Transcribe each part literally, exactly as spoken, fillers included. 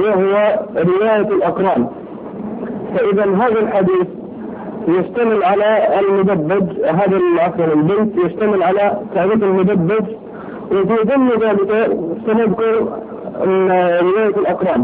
وهو رواية الأقران. فإذا هذا الحديث يشتمل على المدبج، هذا العفو البنت يشتمل على تعريف المدبج، وفي ضمن ذلك سنذكر رواية الأقران.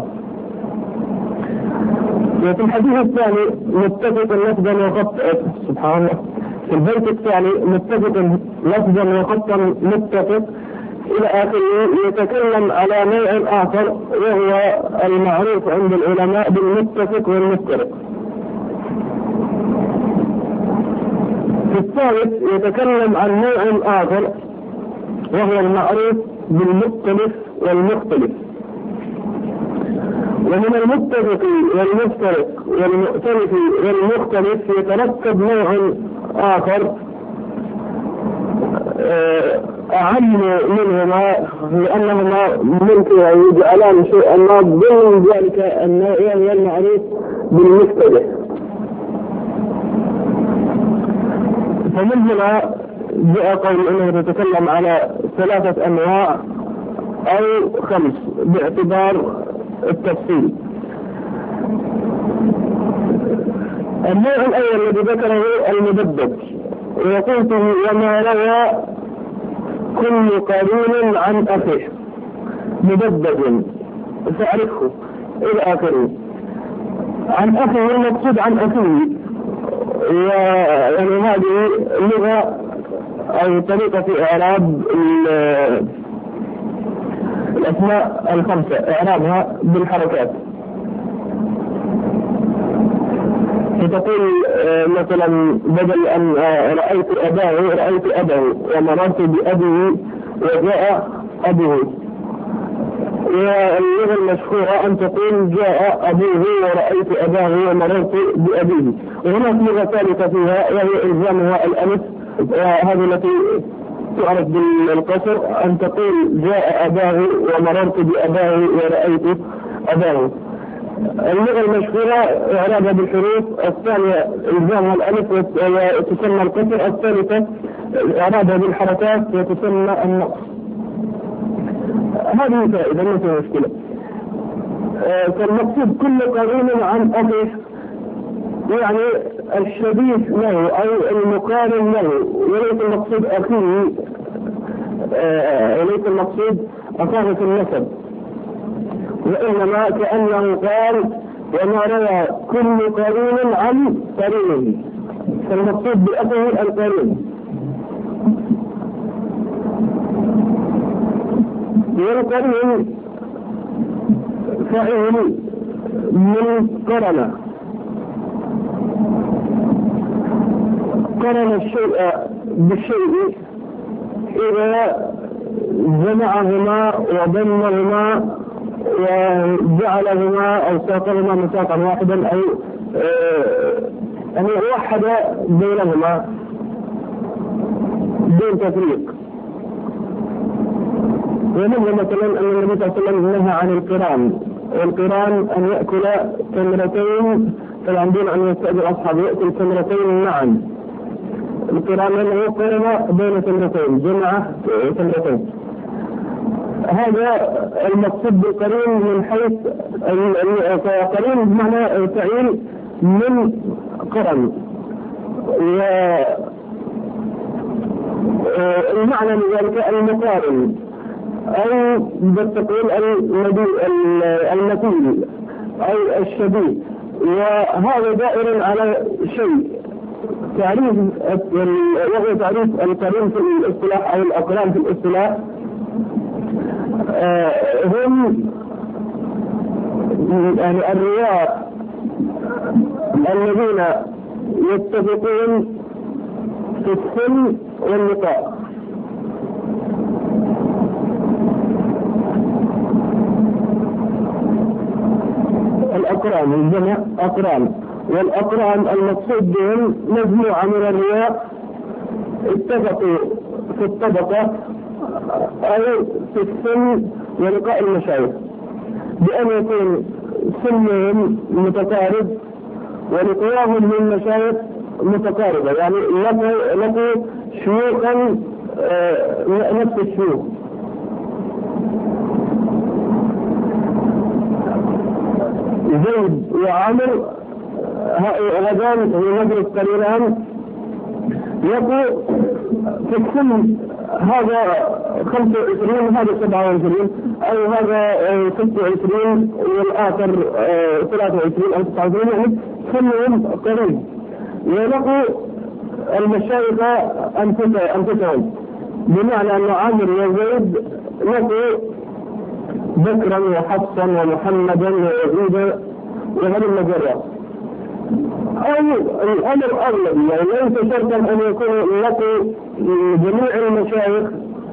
وفي الحديث الثاني متفق لفظا وخطا، سبحان الله، في البيت الثاني متفق لفظا وخطا متفق إلى آخره، يتكلم على نوع آخر وهو المعروف عند العلماء بالمتفق والمفترق. في الثالث يتكلم عن نوع آخر وهو المعروف بالمختلف والمختلف. ومن المتفق والمفترق والمؤتلف والمختلف يتركب نوع آخر أعم منهما، لأنهما ممكن أن يجعلان شيئا ما ضمن ذلك النوع وهو المعروف بالمختلف. فمن هنا جاء قول أنه يتكلم على ثلاثة أنواع أو خمس باعتبار التفصيل. النوع الأول الذي ذكره المدبج، ويقول وما روى كل قرين عن أخيه مدبج فأعرفه إلى آخره. عن أخيه المقصود عن أخيه، يعني هذه لغة أو طريقة في إعراب الأسماء الخمسة، إعرابها بالحركات. فتقول مثلا بدل أن رأيت أباه رأيت أباه ومررت بأبيه وجاء أبوه. واللغة المشهورة أن تقول جاء أبوه ورأيت أباه ومررت بأبيه. وهناك لغة ثالثة فيها وهي إلزامها الألف، هذه التي تعرف بالقصر، أن تقول جاء أباه ومررت بأباه ورأيت أباه. اللغة المشهورة إعرابها بالحروف، الثانية إلزامها الألف وتسمى القصر، الثالثة إعرابها بالحركات وتسمى النقص. هذه فائدة ما في مشكلة. فالمقصود كل قرين عن أخيه، يعني الشبيه له أو المقارن له، وليس المقصود أخيه، وليس المقصود أخاه في النسب، وإنما كأنه قال وما روى كل قرين عن قرينه، فالمقصود بأخيه القرين. والقرين فعل من قرن، قرن الشيء بالشيء إذا جمعهما وضمهما وجعلهما أو ساقهما مساقا واحدا، أو أن يوحد بينهما دون تفريق. ومنه مثلا أن النبي صلى الله عليه وسلم نهى عن القران، والقران أن يأكل تمرتين، طبعا دون أن يستأذن أصحابه يأكل تمرتين معا. القران أنه قرن بين تمرتين، جمع تمرتين. هذا المقصود بالقرين من حيث قرين بمعنى فعيل من قرن، والمعنى لذلك المقارن أو بالتقول المثيل أو الشبيه. وهذا دائر على شيء تعريف، وهو تعريف القرين في الاصطلاح أو الأقران في الاصطلاح هم يعني الرواة الذين يتفقون في السن واللقاء. الأقران الجمع أقران، والأقران المقصود بهم مجموعة من الرواة اتفقوا في الطبقة أو في السن ولقاء المشايخ، بأن يكون سنهم متقارب ولقاهم من المشايخ متقاربة، يعني لقوا شيوخا نفس الشيوخ. زيد وعمر هذان يدرس قليلان يقول في السن هذا خمسة وعشرين هذا سبعة وعشرين أو هذا ستة وعشرين والآخر ثلاثة وعشرين أو تسعة وعشرين، يعني سنهم قريب. ولقوا المشايخ أنفسهم، بمعنى أن عمرو وزيد لقوا بكرا وحفصا ومحمدا ويزيدا وهذه المجرة. أو الأمر أغلب، يعني ليس شرطا أن يكون لقوا جميع المشايخ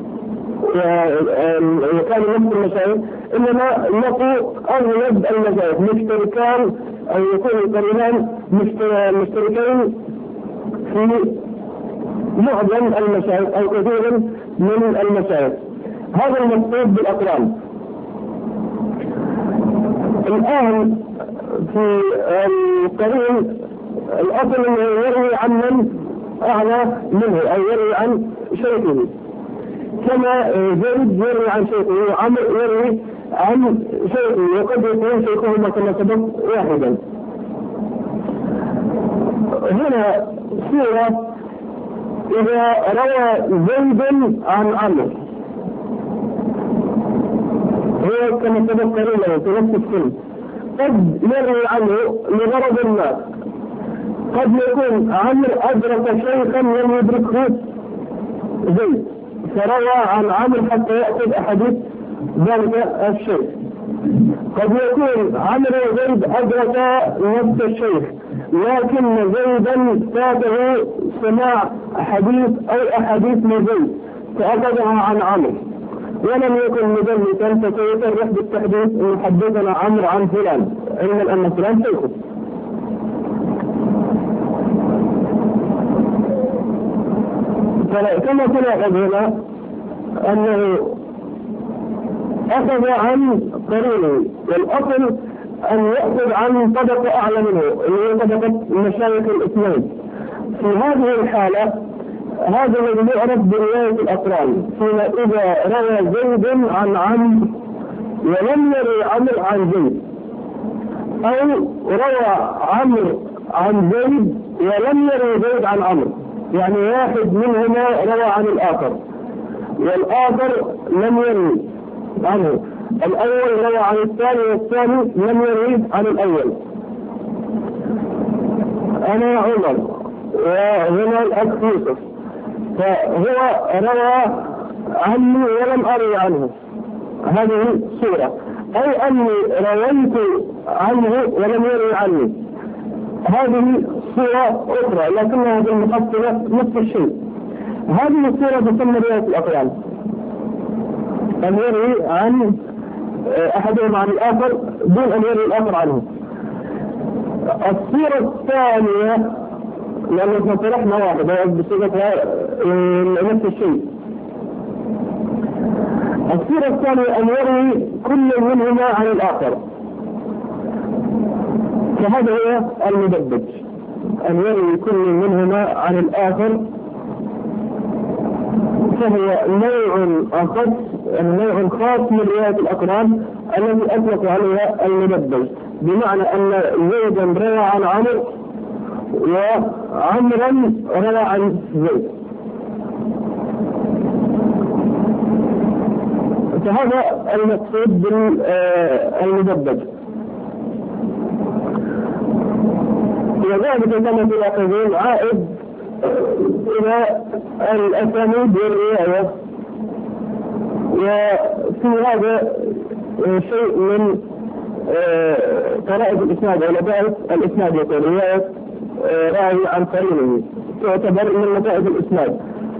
وكانوا نفس المشايخ، إنما لقوا أغلب المشايخ مشتركان أو يكون قريبان مشتركين في معظم المشايخ أو كثير من المشايخ. هذا المقصود بالأقران. الآن في القرين الأصل أنه يروي عن من أعلى منه أو يروي عن شيخه، كما زيد يروي عن شيخه وعمر يروي عن شيخه، وقد يكون شيخهما كما سبق واحدا. هنا صورة إذا روى زيد عن عمر هو كما سبق قريبا في نفس السن، قد يروي عنه لغرض ما، قد يكون عمرو أدرك شيخا لم يدركه زيد فروى عن عمرو حتى يأخذ أحاديث ذلك الشيخ. قد يكون عمرو وزيد أدرك نفس الشيخ لكن زيدا فاته سماع حديث أو أحاديث من زيد فأخذها عن عمرو ولم يكن مدلسا فسيصرح بالتحديث ان حدثنا عمرو عن فلان علما ان فلان شيخه. كما تلاحظ هنا انه اخذ عن قرينه، والاصل ان ياخذ عن طبقه اعلى منه اللي هي طبقه مشايخ الاثنين. في هذه الحاله هذا الذي يعرف برواية الأقران، فيما إذا روى زيد عن عمرو ولم يروي عمرو عن زيد، أو روى عمرو عن زيد ولم يروي زيد عن عمرو، يعني واحد منهما روى عن الآخر والآخر لم يروي عنه، الأول روى عن الثاني والثاني لم يروي عن الأول. أنا عمر وهنا الأخ يوسف فهو روى عني ولم أروي عنه، هذه صورة، أي أني رويت عنه ولم يروي عني، هذه صورة أخرى لكنها بالمحصلة نفس الشيء. هذه الصورة تسمى رواية الأقران، أن يروي عن أحدهم عن الآخر دون أن يروي الآخر عنه. الصورة الثانية لأنه صرحنا واحدة بصيغتها نفس الشيء. الصورة الثانية أن يروي كل منهما عن الآخر، فهذا هو المدبج، أن يروي كل منهما عن الآخر، فهو نوع أخص نوع خاص من رواية الأقران التي أطلق عليها المدبج، بمعنى أن زيدا روى عن عمرو وعمرا روى عن زيد. فهذا المقصود بالمدبج. وذلك كما تلاحظون عائد إلى الأسانيد والرواية، وفي هذا شيء من طرائق الإسناد أو لطائف الإسناد، يقول رواية راوي عن قرينه تعتبر من لطائف الإسناد.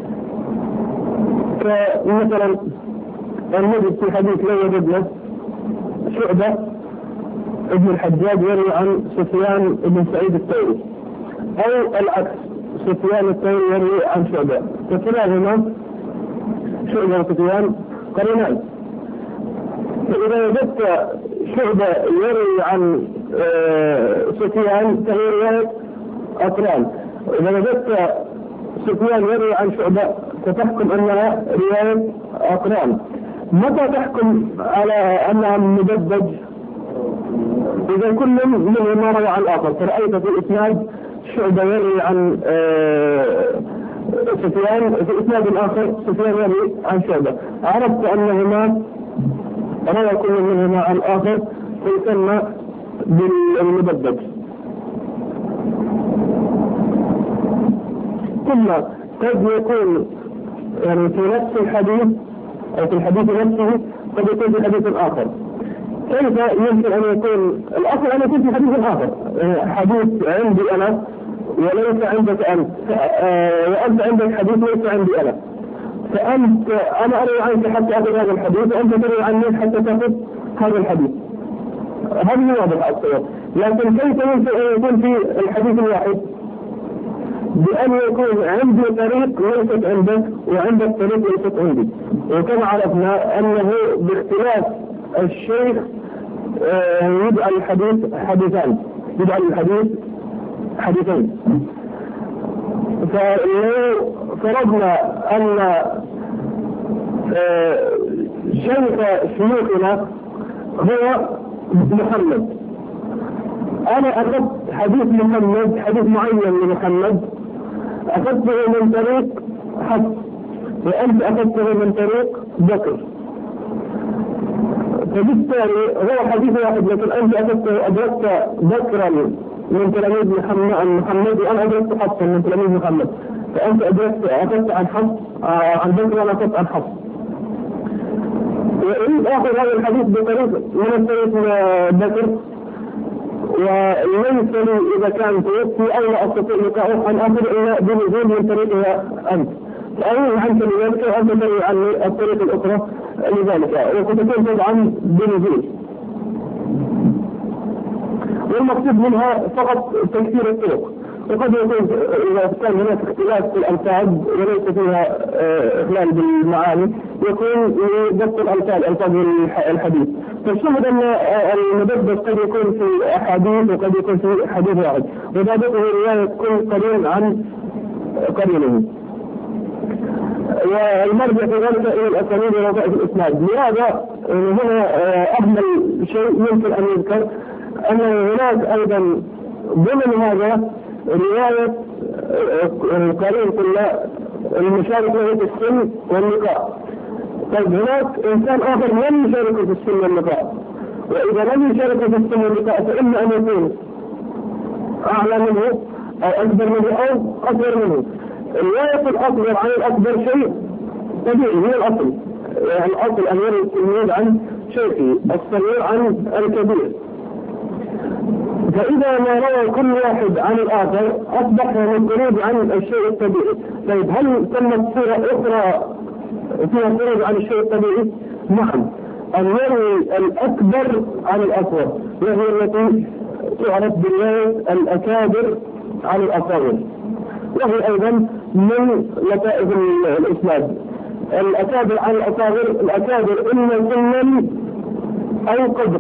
فمثلا نجد في حديث لا وجدنا شعبة ابن الحجاج يروي عن سفيان بن سعيد الثوري، أو العكس سفيان الثوري يروي عن شعبة، فكلاهما شعبة وسفيان قرينان. فإذا وجدت شعبة يروي عن سفيان فهي رواية أقران، وإذا وجدت سفيان يروي عن شعبة فتحكم أنها رواية أقران. متى تحكم على أنها مدبج؟ إذا كل منهما روى عن الآخر، فرأيت في الإسناد شعبة يروي عن سفيان، في الإسناد الآخر سفيان يروي عن شعبة، عرفت أنهما روى كل منهما عن الآخر فيسمى بالمدبج. ثم قد يكون يعني في نفس الحديث أو في الحديث نفسه قد يكون في حديث آخر. كيف يمكن أن يكون الأصل أن يكون في حديث آخر، حديث عندي أنا وليس عندك أنت، وأنت عندك حديث ليس عندي أنا، فأنت أنا أروي عنك حتى أخذ هذا الحديث وأنت تروي عني حتى تأخذ هذا الحديث. هذه واضحة الصورة. لكن كيف يمكن أن يكون في الحديث الواحد؟ بأن يكون عندي طريق ليست عندك وعندك طريق ليست عندي. وكما عرفنا أنه باختلاف الشيخ يجعل الحديث حديثان، يجعل الحديث حديثين. فلو فرضنا أن شيخ شيوخنا هو محمد، أنا أخذت حديث محمد، حديث معين لمحمد أخذته من طريق حفص، وأنت أخذته من طريق بكر، فبالتالي هو حديث واحد، لكن أنت أخذته أدركت بكرا من تلاميذ محمد محمد وأنا أدركت حفصا من تلاميذ محمد، فأنت أدركت أخذت عن حفص عن بكر وأنا أخذت عن حفص. وإن آخذ هذا الحديث بطريق من طريق بكر وليس لي إذا كان توفي أو لا أستطيع لقاءه أن أخذ إلا بنزول من طريقها أنت، فأروي عنك لذلك وأنت تروي عني الطريق الأخرى لذلك، وستكون طبعا بنزول. والمقصود منها فقط تكثير الطرق، وقد يكون إذا كان هناك اختلاف في الألفاظ وليس فيها إخلال بالمعاني يكون ضبط الألفاظ ألفاظ الحديث. فالشاهد أن المدبج قد يكون في أحاديث وقد يكون في حديث واحد، وضابطه رواية كل قرين عن قرينه. والمرجع في ذلك إلى الأسانيد ووظائف الإسناد. لهذا هنا أهم شيء يمكن أن يذكر أن هناك أيضا ضمن هذا رواية القرين كلها المشارك له في السن واللقاء. طيب هناك إنسان آخر لم يشارك في السن واللقاء، وإذا لم يشارك في السن واللقاء فإما أن يكون أعلى منه أو أكبر منه أو أصغر منه. رواية الأصغر عن الأكبر شيء طبيعي، هي الأصل، يعني الأصل أن يروي التلميذ عن شيخه، الصغير عن الكبير. فإذا ما روى كل واحد عن الآخر أصبح من خروج عن الشيء الطبيعي. طيب هل تمت صورة أخرى فيها خروج عن الشيء الطبيعي؟ نعم، أن يروي الأكبر عن الأصغر، وهي التي تعرف برواية الأكابر عن الأصغر، وهي أيضا من لطائف الإسناد. الأكابر عن الأصغر، الأكابر إما سنا أو قدر.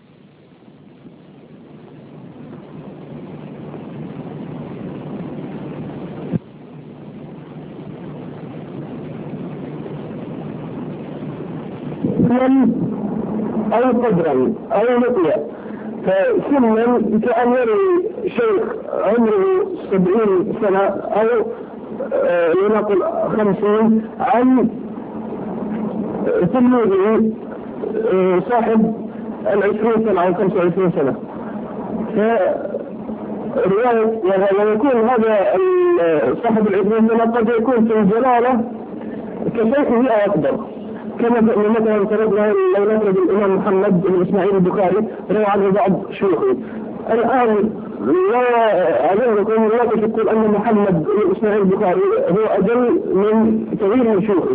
أو قدرا أو نقيا. فسنا كأن يروي شيخ عمره سبعين سنة أو لنقل خمسين عن تلميذه صاحب العشرين سنة أو خمسة وعشرين سنة. فرواية ويكون هذا صاحب العشرين سنة قد يكون في الجلالة كشيخه أو أكبر، كما مثلا فرضنا لو نفرض الإمام محمد بن إسماعيل البخاري روى عنه بعض شيوخه. الآن لا أظنكم لا تشكون أن محمد بن إسماعيل البخاري هو أجل من كثير من شيوخه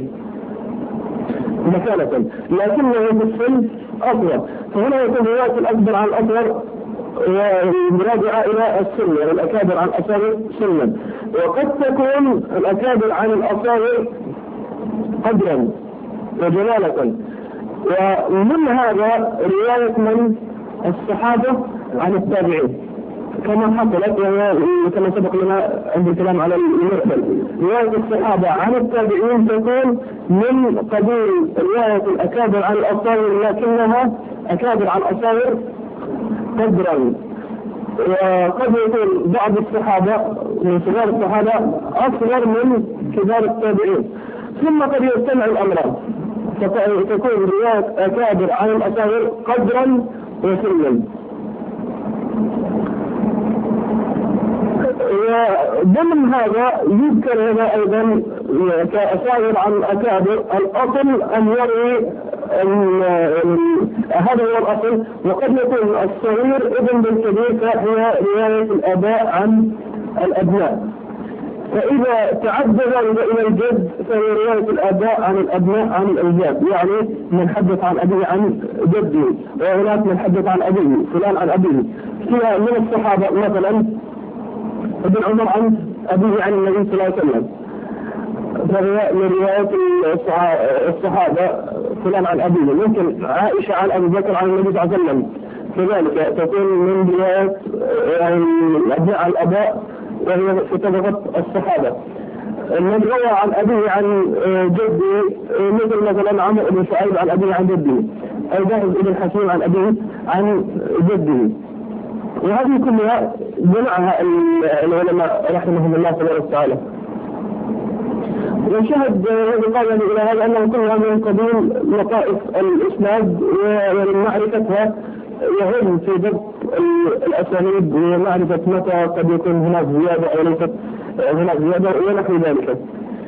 مكانة، لكنه في السن أصغر. فهنا يكون رواية الأكبر عن الأصغر ومراجعة إلى السن، يعني الأكابر عن الأصغر سنا، وقد تكون الأكابر عن الأصغر قدرا وجلالة. ومن هذا رواية من الصحابة عن التابعين كما حصلت كما سبق لنا عند الكلام على المرسل. رواية الصحابة عن التابعين تكون من قبيل رواية الأكابر عن الأصاغر، لكنها أكابر عن الأصاغر قدرا. وقد يكون بعض الصحابة من صغار الصحابة أصغر من كبار التابعين، ثم قد يجتمع الأمران فتكون رواية أكابر عن الأصاغر قدرا وسنا. وضمن هذا يذكر هنا أيضا كأصاغر عن الأكابر الأصل أن يروي هذا هو الأصل، وقد يكون الصغير ابن بالكبير فهي رواية الآباء عن الأبناء. فإذا تعدى ذلك إلى الجد فهي رواية الآباء عن الأبناء عن الأجداد، يعني من حدث عن أبيه عن جده، وهناك من حدث عن أبيه فلان عن أبيه. فيها من الصحابة مثلا ابن عمر عن أبيه عن النبي صلى الله عليه وسلم، فهي من رواية الصحابة فلان عن أبيه. ممكن عائشة عن أبي بكر عن النبي صلى الله عليه وسلم، كذلك تكون من رواية الأبناء عن الآباء وهي في طبقة الصحابة. من روى عن أبيه عن جده مثل مثلا عمرو بن شعيب عن أبيه عن جده، أو باهز بن حكيم عن أبيه عن جده. وهذه كلها جمعها العلماء رحمهم الله سبحانه وتعالى. وشهد قال إلى هذا أنه كلها من قبيل لطائف الإسناد ومن معرفتها يهم في ضبط الأسانيد ومعرفة متى قد يكون هناك زيادة أو ليست هناك زيادة ونحو ذلك.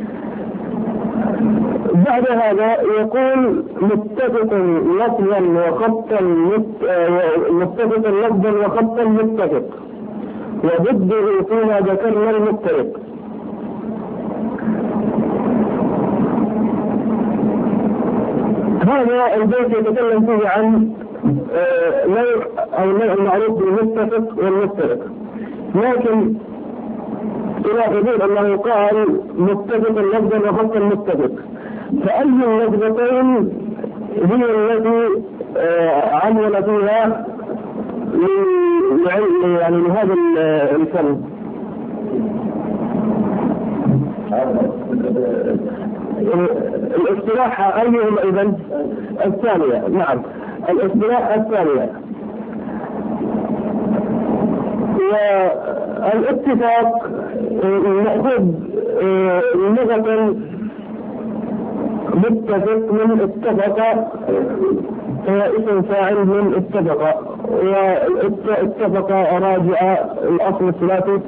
بعد هذا يقول متفق لفظا وخطا متفق لفظا وخطا متفق، وضده فيما ذكرنا المفترق. هذا البيت يتكلم فيه عن نوع أو نوع المعروف بالمتفق والمفترق، لكن تلاحظون أنه قال متفق لفظا وخطا متفق، فأي اللفظتين هي التي عمل فيها يعني لهذا الفن؟ الاصطلاح أيهما إذن؟ الثانية. نعم، الاصطلاح الثانية. والاتفاق مأخوذ لغة متفق من اتفق، هو اسم فاعل من اتفق، واتفق راجع الأصل الثلاثي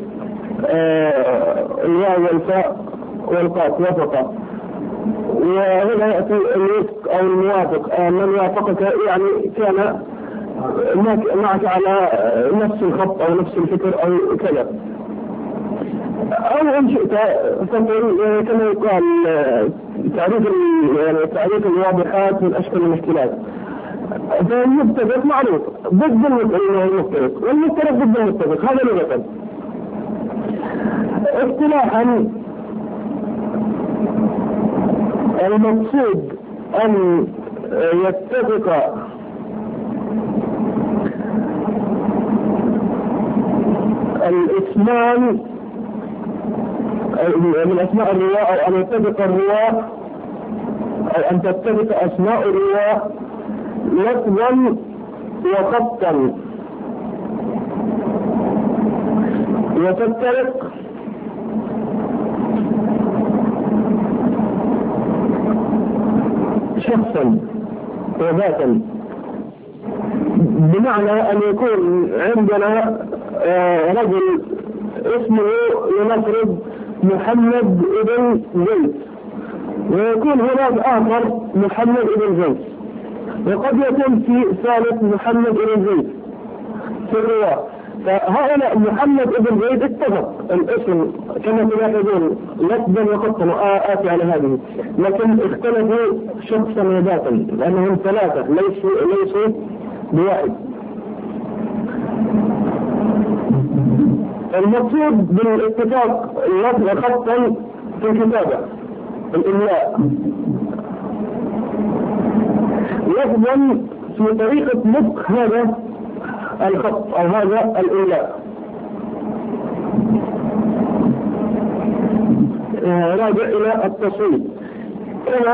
الواو والفاء والقاف وفق. وهنا يأتي الوفق أو الموافق، من وافقك يعني كان معك على نفس الخط أو نفس الفكر أو كذا. أو إن شئت تقول كما يقال تعريف يعني تعريف الواضحات من أشكال المشكلات. فالمتفق معروف ضد المفترق، والمفترق ضد المتفق، هذا لغة. اصطلاحا المقصود أن يتفق الاسمان من أسماء الرواة، أو أن يتفق الرواة أو أن تتفق أسماء الرواة لفظا وخطا، وتفترق شخصا وذاتا، بمعنى أن يكون عندنا رجل اسمه لنفرض محمد ابن زيد، ويكون هناك آخر محمد ابن زيد، وقد يكون في ثالث محمد ابن زيد في الرواة. فهؤلاء محمد ابن زيد اتفق الاسم كما تلاحظون لفظا وخطا، آتي على هذه، لكن اختلفوا شخصا وذاتا لأنهم ثلاثة ليسوا ليسوا بواحد. المقصود بالاتفاق اللفظ خطا في الكتابة الإملاء، لفظا في طريقة نطق هذا الخط أو هذا الإملاء. راجع إلى التصويت، كما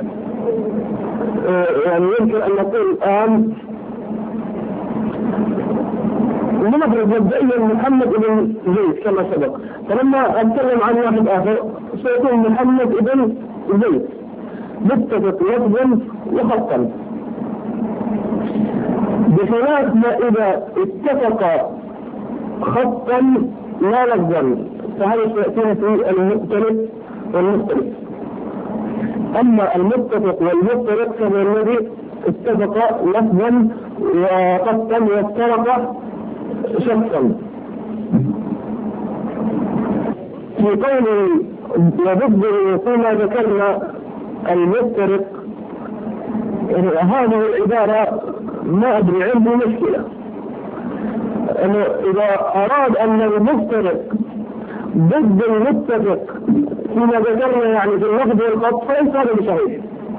يعني يمكن أن نقول الآن لنفرض مبدئيا محمد بن زيد كما سبق، فلما أتكلم عن واحد آخر سيكون محمد بن زيد متفق لفظا وخطا، بخلاف ما إذا اتفق خطا لا لفظا، فهذا سيأتينا في المختلف والمختلف. أما المتفق والمفترق فهو الذي اتفق لفظا وخطا وافترق شخصا. في قول وضده فيما ذكرنا المفترق، هذه العبارة ما أدري عنده مشكلة، أنه إذا أراد أن المفترق ضد المتفق فيما ذكرنا يعني في اللفظ والخط فليس هذا بصحيح.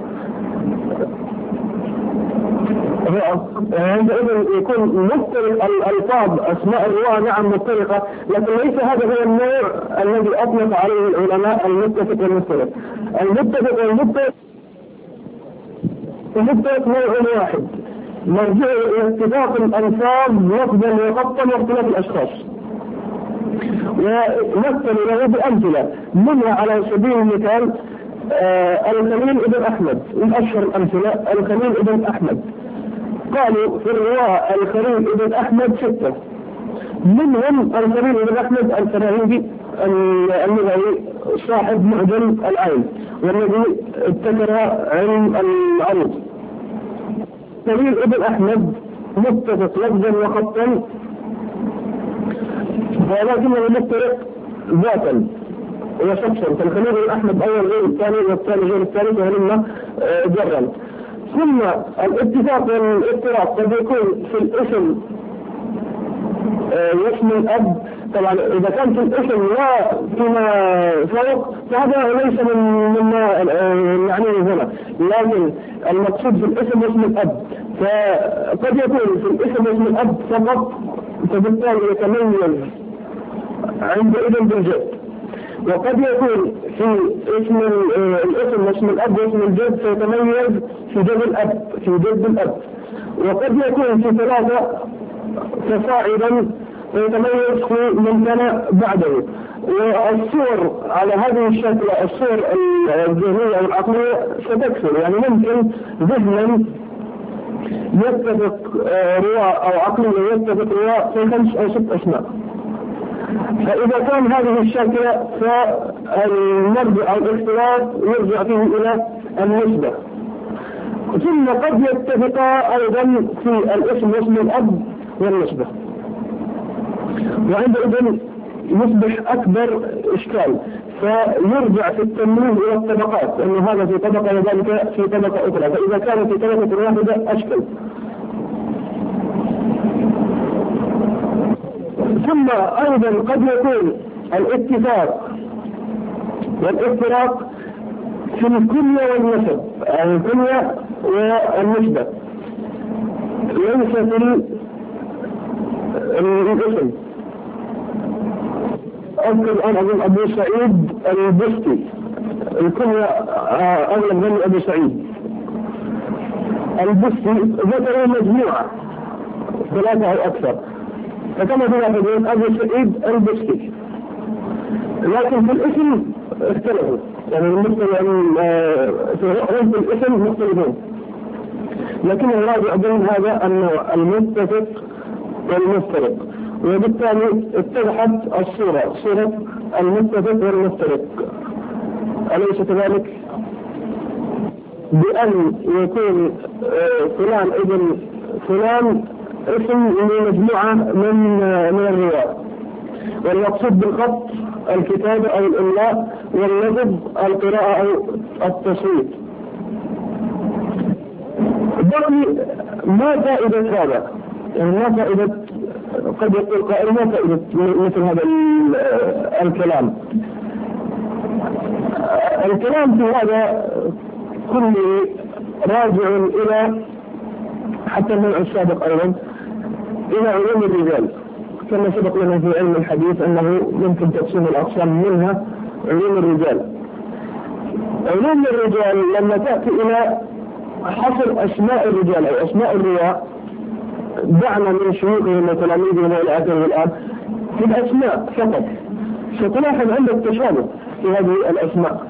عندئذ يكون مفترق الألفاظ أسماء الرواة نعم مفترقة، لكن ليس هذا هو النوع الذي أطلق عليه العلماء المتفق والمفترق. المتفق والمفترق المفترق نوع واحد مرجع إلى اتفاق الألفاظ لفظا وخطا واختلاف الأشخاص، ومثل له بأمثلة منها على سبيل المثال آه الخليل ابن أحمد، من أشهر الأمثلة الخليل ابن أحمد. قالوا في الرواة الخليل ابن أحمد ستة، منهم الخليل ابن أحمد الفراهيدي اللغوي صاحب معجم العين والذي ابتكر علم العروض. خليل ابن أحمد متفق لفظا وخطا ولكنه مفترق ذاتا وشخصا، فالخليل ابن أحمد أول غير الثاني والثاني غير الثالث وهلما جرا. ثم الاتفاق والافتراق قد يكون في الاسم واسم الأب، طبعا إذا كان في الاسم لا فيما فوق فهذا ليس من مما يعني هنا، لكن المقصود في الاسم واسم الأب، فقد يكون في الاسم واسم الأب فقط فبالتالي يتميز عندئذ بالجد، وقد يكون في اسم الاسم واسم الأب واسم الجد فيتميز في جد الأب في جد الأب، وقد يكون في ثلاثة فصاعدا ويتميز في من كان بعده. والصور على هذه الشكل الصور الذهنية والعقلية ستكثر، يعني ممكن ذهنا يتفق رواة أو عقلية يتفق رواة في خمس أو ست أسماء. فإذا كان هذه الشكل فالمرجع أو الاختلاف يرجع فيه إلى النسبة. ثم قد يتفقا أيضا في الاسم واسم الأب والنسبة، وعندئذ يصبح أكبر إشكال، فيرجع في التمييز إلى الطبقات، أن هذا في طبقة وذلك في طبقة أخرى، فإذا كان في طبقة واحدة أشكل. ثم أيضا قد يكون الاتفاق والافتراق في الكنية والنسب، يعني الكنية والنسبة، ليس في الاسم. أذكر الآن أظن أبو سعيد البستي الكنية أغلب من أبو سعيد البستي ذكروا مجموعة ثلاثة أو أكثر، فكما تلاحظون أبو سعيد البستي، لكن في الاسم اختلفوا، يعني المختلفين في الاسم مختلفون، لكن الراجع بين هذا النوع المتفق والمفترق، وبالتالي اتضحت الصورة صورة المتفق والمفترق، أليس كذلك؟ بأن يكون فلان ابن فلان اسم لمجموعة من من الرواة، والمقصود بالخط الكتابة أو الإملاء، واللفظ القراءة أو التصويت. بقي ما فائدة هذا؟ يعني ما فائدة، قد يقول قائل ما فائدة مثل هذا الكلام؟ الكلام في هذا كله راجع إلى حتى النوع السابق أيضا إلى علوم الرجال، كما سبق لنا في علم الحديث أنه يمكن تقسيم الأقسام منها علوم الرجال. علوم الرجال لما تأتي إلى حصر أسماء الرجال أو أسماء الرواة دعنا من شيوخهم وتلاميذهم والى اخره الان في الاسماء فقط ستلاحظ عندك تشابه في هذه الاسماء.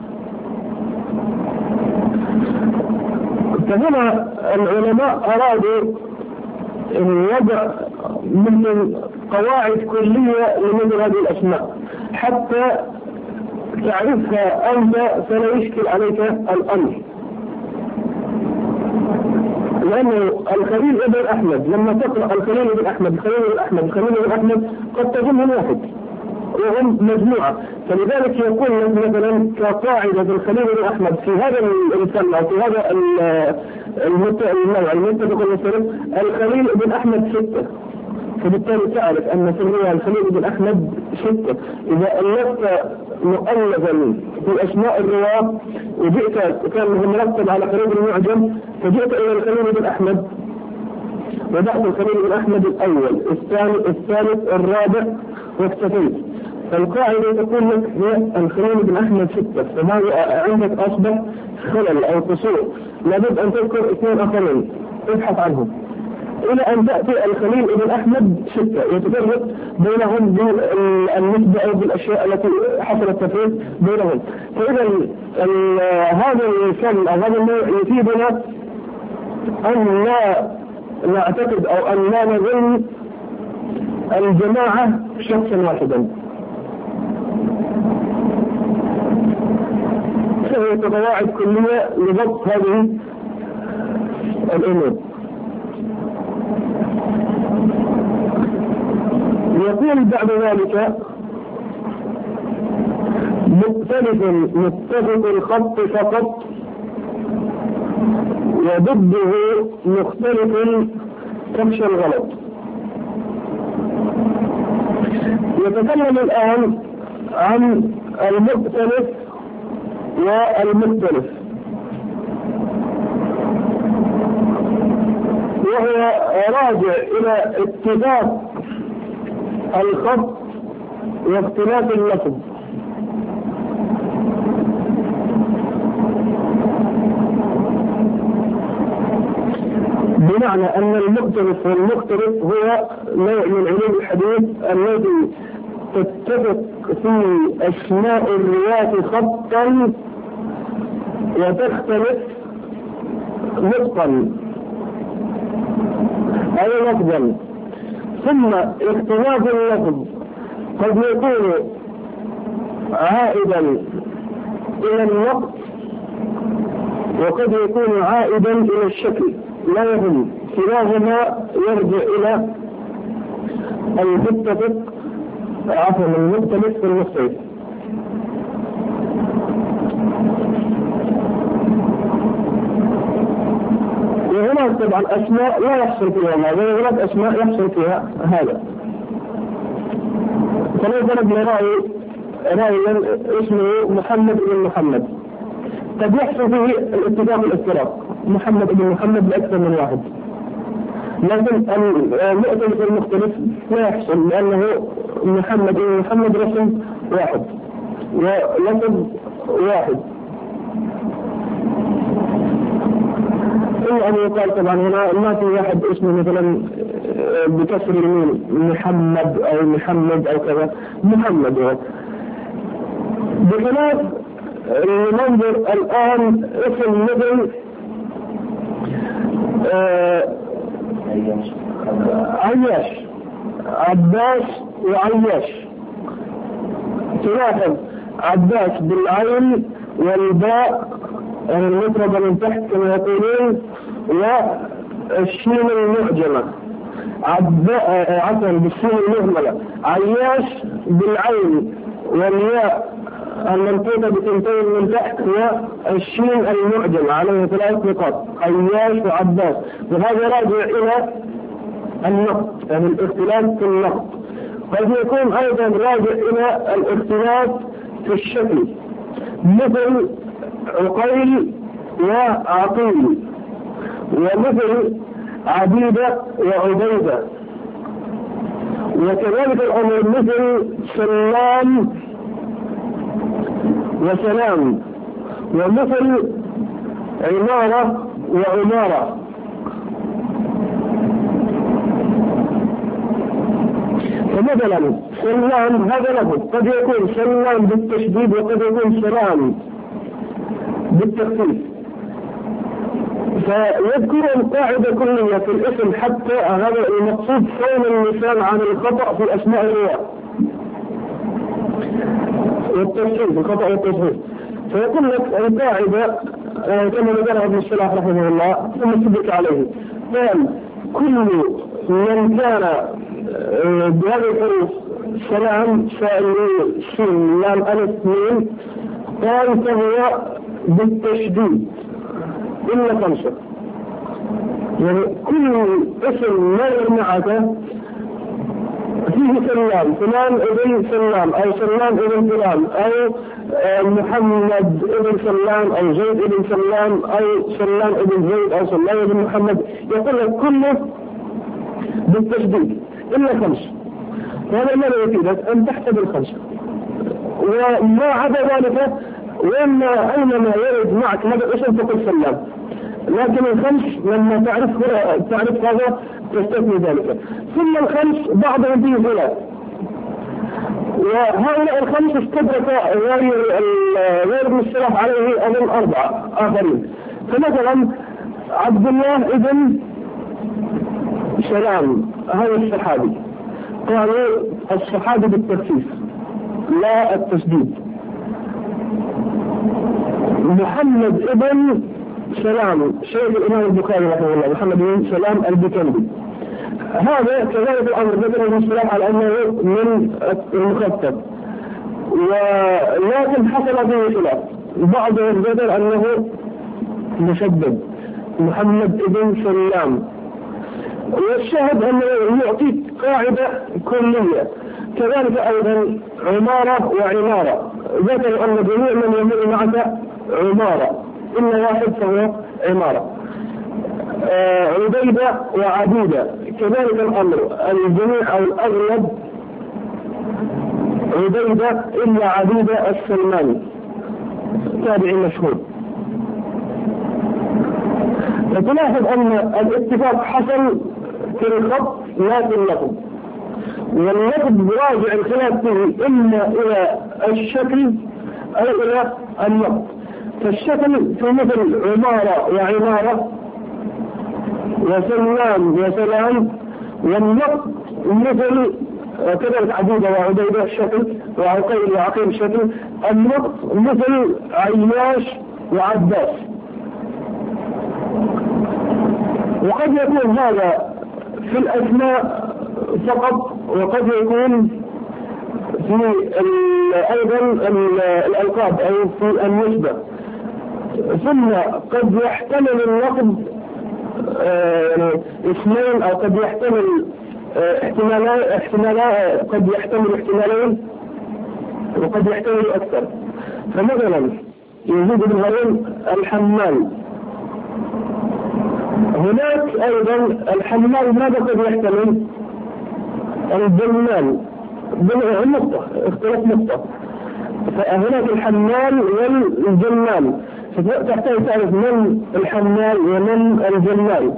فهنا العلماء ارادوا وضع مثل قواعد كلية لمثل هذه الاسماء حتى تعرفها انت فلا يشكل عليك الامر. لأنه الخليل ابن أحمد لما تقرأ الخليل ابن أحمد الخليل ابن أحمد الخليل ابن أحمد قد تظن واحد وهم مجموعة، فلذلك يقول لك مثلا كقاعدة الخليل ابن أحمد في هذا الفن أو في هذا النوع المتفق المختلف الخليل ابن أحمد ستة، فبالتالي تعرف أن في الرواية الخليل ابن أحمد ستة. إذا ألفت مؤلفا في أسماء الرواة وجئت كان مرتب على خليل المعجم فجئت إلى الخليل بن أحمد وبعد الخليل بن أحمد الأول الثاني الثالث الرابع واكتفيت، فالقاعدة تقول لك هي الخليل بن أحمد ستة، فما عندك أصبح خلل أو قصور لابد أن تذكر اثنين آخرين ابحث عنهم إلى أن تأتي الخليل ابن أحمد ستة يتفرق بينهم بالنسبة أو بالأشياء التي حصل التفريق بينهم. فإذا هذا الفن أو هذا النوع يفيدنا أن لا نعتقد أو أن لا نظن الجماعة شخصا واحدا، فهي قواعد كلية لضبط هذه الأمور. يقول بعد ذلك مختلف متفق الخط فقط وضده مختلف تخشى الغلط. يتكلم الآن عن المختلف والمختلف، وهو راجع إلى اتفاق الخط واختلاف اللفظ. بمعنى أن المختلف والمختلف هو نوع من علوم الحديث الذي تتفق في أسماء الرواة خطا وتختلف نطقا أو لفظا، ثم اختلاف اللفظ قد يكون عائدا إلى النقص وقد يكون عائدا إلى الشكل، لا يهم، كلاهما يرجع إلى المتفق عفوا المختلف في المختلف. وهناك طبعا أسماء لا يحصل فيها هذا، وهناك أسماء يحصل فيها هذا. فلو ضربنا رأي رأيا اسمه محمد بن محمد قد يحصل فيه الاتفاق والافتراق، محمد بن محمد بأكثر من واحد، لكن المؤتلف المختلف لا يحصل لأنه محمد بن محمد رسم واحد ولفظ واحد. إلا أن يقال طبعا هنا ما في واحد اسمه مثلا بكسر الميم محمد أو محمد أو كذا، محمد هو. بخلاف ننظر الآن اسم مثل آه عياش، عباس وعياش، تلاحظ عباس بالعين والباء يعني المفردة من تحت كما يقولون والشين المعجمة، عفوا بالشين المهملة، عياش بالعين والياء المنطوقة بتنتين من تحت والشين المعجمة عليه ثلاث نقاط، عياش وعباس، وهذا راجع إلى النقط يعني الاختلاف في النقط. قد يكون أيضا راجع إلى الاختلاف في الشكل مثل عقيل وعقيل، ومثل عبيدة وعبيدة، وكذلك الأمر مثل سلام وسلام، ومثل عمارة وعمارة. فمثلا سلام هذا لفظ قد يكون سلام بالتشديد وقد يكون سلام بالتخفيف. فيذكرون قاعدة كلية في الاسم حتى هذا المقصود صون اللسان عن الخطأ في أسماء الرواة والتصحيح، الخطأ والتصحيح. فيقول لك القاعدة كما ذكرها ابن الصلاح رحمه الله ثم سبك عليه، قال كل من كان بهذه الحروف سلام سائل سين لام ألف ميم قال فهو بالتشديد إلا خمسة. يعني كل اسم مر معك فيه سلام، فلان ابن سلام أو سلام ابن فلان أو محمد ابن سلام أو زيد ابن سلام أو سلام ابن زيد أو سلام ابن محمد، يقول لك كله بالتشديد إلا خمسة. وهذا ماذا يفيدك؟ أن تحسب الخمسة وما عدا ذلك، وإما أينما يرد معك هذا الاسم تقول سلام، لكن الخمس لما تعرف تعرف هذا تستثني ذلك. ثم الخمس بعضهم فيه خلاف، وهؤلاء الخمس استدرك غير غير المصطلح عليه أمام أربعة آخرين. فمثلا عبد الله ابن سلام هذا الصحابي قالوا الصحابي بالتخفيف لا التشديد. محمد ابن سلام شيخ الإمام البخاري رحمه الله محمد بن سلام البكندي، هذا كذلك الأمر ذكر المصطلح على أنه من المخفف، ولكن حصل به خلاف، بعضهم ذكر أنه مشدد محمد ابن سلام. والشاهد أنه يعطيك قاعدة كلية. كذلك أيضا عمارة وعمارة ذكر أن جميع من يمر معك عمارة إلا واحد فهو عمارة. آه عبيدة وعبيدة كذلك الأمر، الجميع أو الأغلب عبيدة إلا عبيدة السلماني تابعي مشهور. فتلاحظ أن الاتفاق حصل في الخط لا في اللفظ، واللفظ راجع الخلاف فيه إما إلى الشكل أو إلى النقط. فالشكل في مثل عمارة وعمارة وسلام وسلام، والنقط مثل كذلك عبيدة وعبيدة الشكل، وعقيل وعقيل الشكل. النقط مثل عياش وعباس. وقد يكون هذا في الأسماء فقط، وقد يكون في أيضا الألقاب أو في النسبة. ثم قد يحتمل اللفظ يعني اسمين، أو قد يحتمل احتمالات احتمالات قد يحتمل احتمالين، وقد يحتمل أكثر. فمثلا يزيد بن هارون الحمال، هناك أيضا الحمال ماذا قد يحتمل؟ الجمال بالنقطة، اختلاف نقطة. فهناك الحمال والجمال، فتحتاج تعرف من الحمال ومن الجمال.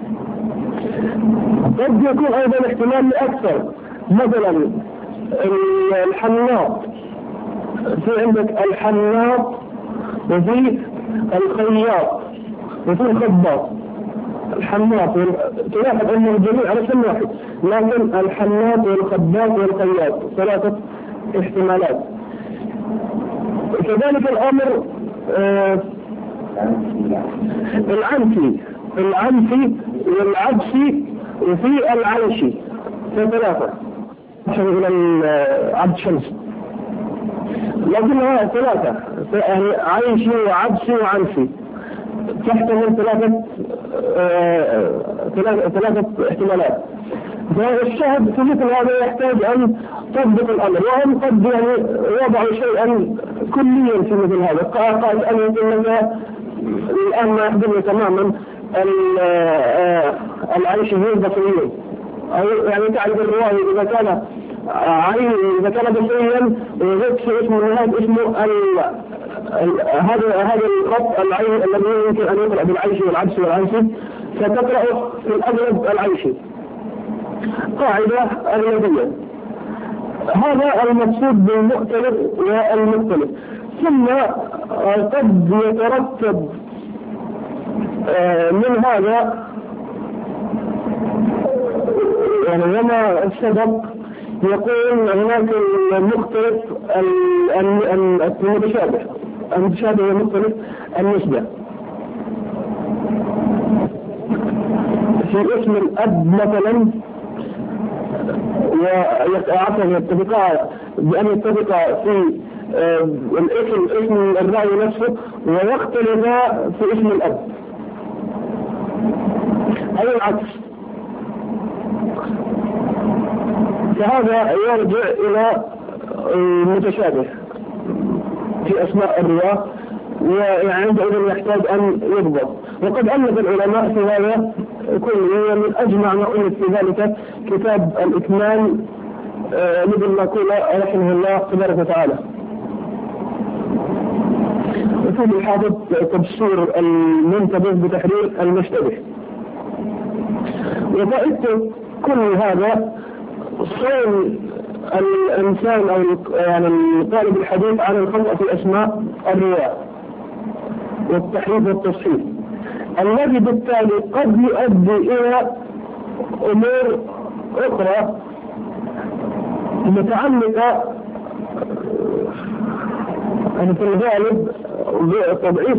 قد يكون أيضا احتمال لأكثر، مثلا الحناط، في عندك الحناط وفي الخياط وفي الخباط. الحناط تلاحظ أن الجميع على اسم واحد، لكن الحناط والخباط والخياط ثلاثة احتمالات. كذلك الأمر آه العنفي العنفي والعبسي وفي العيشي ثلاثة عشان إلى عبد شمس، لكنها ثلاثة يعني عيشي وعبسي وعنفي تحتمل ثلاثة آه ثلاثة ثلاثة احتمالات. فالشاهد في مثل هذا يحتاج أن تضبط الأمر، وهم قد يعني وضعوا شيئا كليا في مثل هذا. قال أن يقول لك الآن ما يخدمني تماما العيشيين البصريين، أو يعني تعرف الرواية إذا كان عين إذا كان بصريا ويجد اسمه النهاية اسمه هذا هذا الخط العين الذي يمكن أن يقرأ بالعيشي والعبسي والعنسي، فتقرأ في الأغلب العيشي. قاعدة أغلبية. هذا المقصود بالمختلف والمختلف. ثم قد يترتب من هذا يعني لما سبق يقول هناك المختلف المتشابه المتشابه والمختلف المشبه. في اسم الأب مثلا ويتعاطى يتفقا بأن يتفقا في الاسم اسم الراوي نفسه ويختلفا في اسم الأب أو العكس. فهذا يرجع إلى المتشابه في أسماء الرواة وعندئذ يحتاج أن يضبط. وقد ألف العلماء في هذا كله من أجمع ما ألف في ذلك كتاب الإكمال لابن ماكولة رحمه الله تبارك وتعالى. وفيه الحافظ تبصير المنتبه بتحرير المشتبه. وفائدة كل هذا صون الإنسان أو يعني طالب الحديث عن الخطأ في أسماء الرواة والتحريف والتصحيح الذي بالتالي قد يؤدي إلى أمور أخرى متعلقة يعني في الغالب تضعيف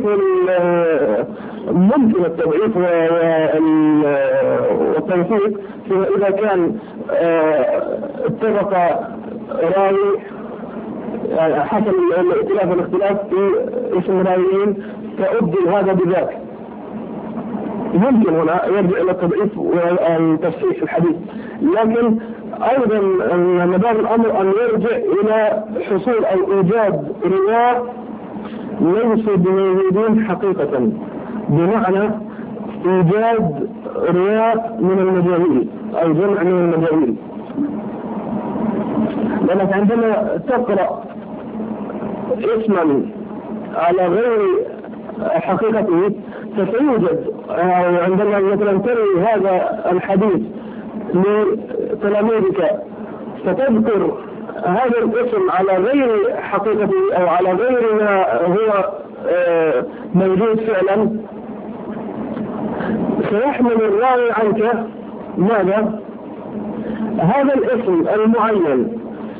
ممكن التضعيف والتوثيق إذا كان اتفق راوي حصل الائتلاف والاختلاف في اسم راويين تؤدي هذا بذاك. يمكن هنا يرجع الى التضعيف والتصحيح في الحديث، لكن ايضا مدار الامر ان يرجع الى حصول او ايجاد رواه ليسوا بموجودين حقيقه، بمعنى ايجاد رواه من المجاهيل او جمع من المجاهيل. لانك عندما تقرا اسما على غير حقيقته ستوجد عندما مثلا تروي هذا الحديث لتلاميذك ستذكر هذا الاسم على غير حقيقته او على غير ما هو موجود فعلا، سيحمل الراوي عنك ماذا؟ هذا الاسم المعين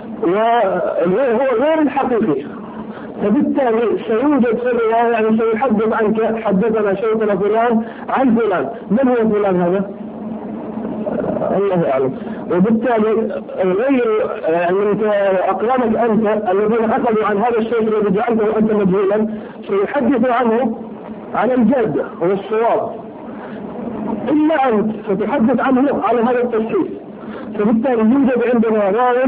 وهو غير الحقيقي، فبالتالي سيوجد في الرواية يعني سيحدث عنك حدثنا شيخنا فلان عن فلان. من هو فلان هذا؟ الله أعلم. وبالتالي غير يعني أقرانك أنت الذين أخذوا عن هذا الشيخ الذي جعلته أنت مجهولا سيحدث عنه عن الجادة والصواب، إلا أنت ستحدث عنه على هذا التصحيح. فبالتالي يوجد عندنا راوي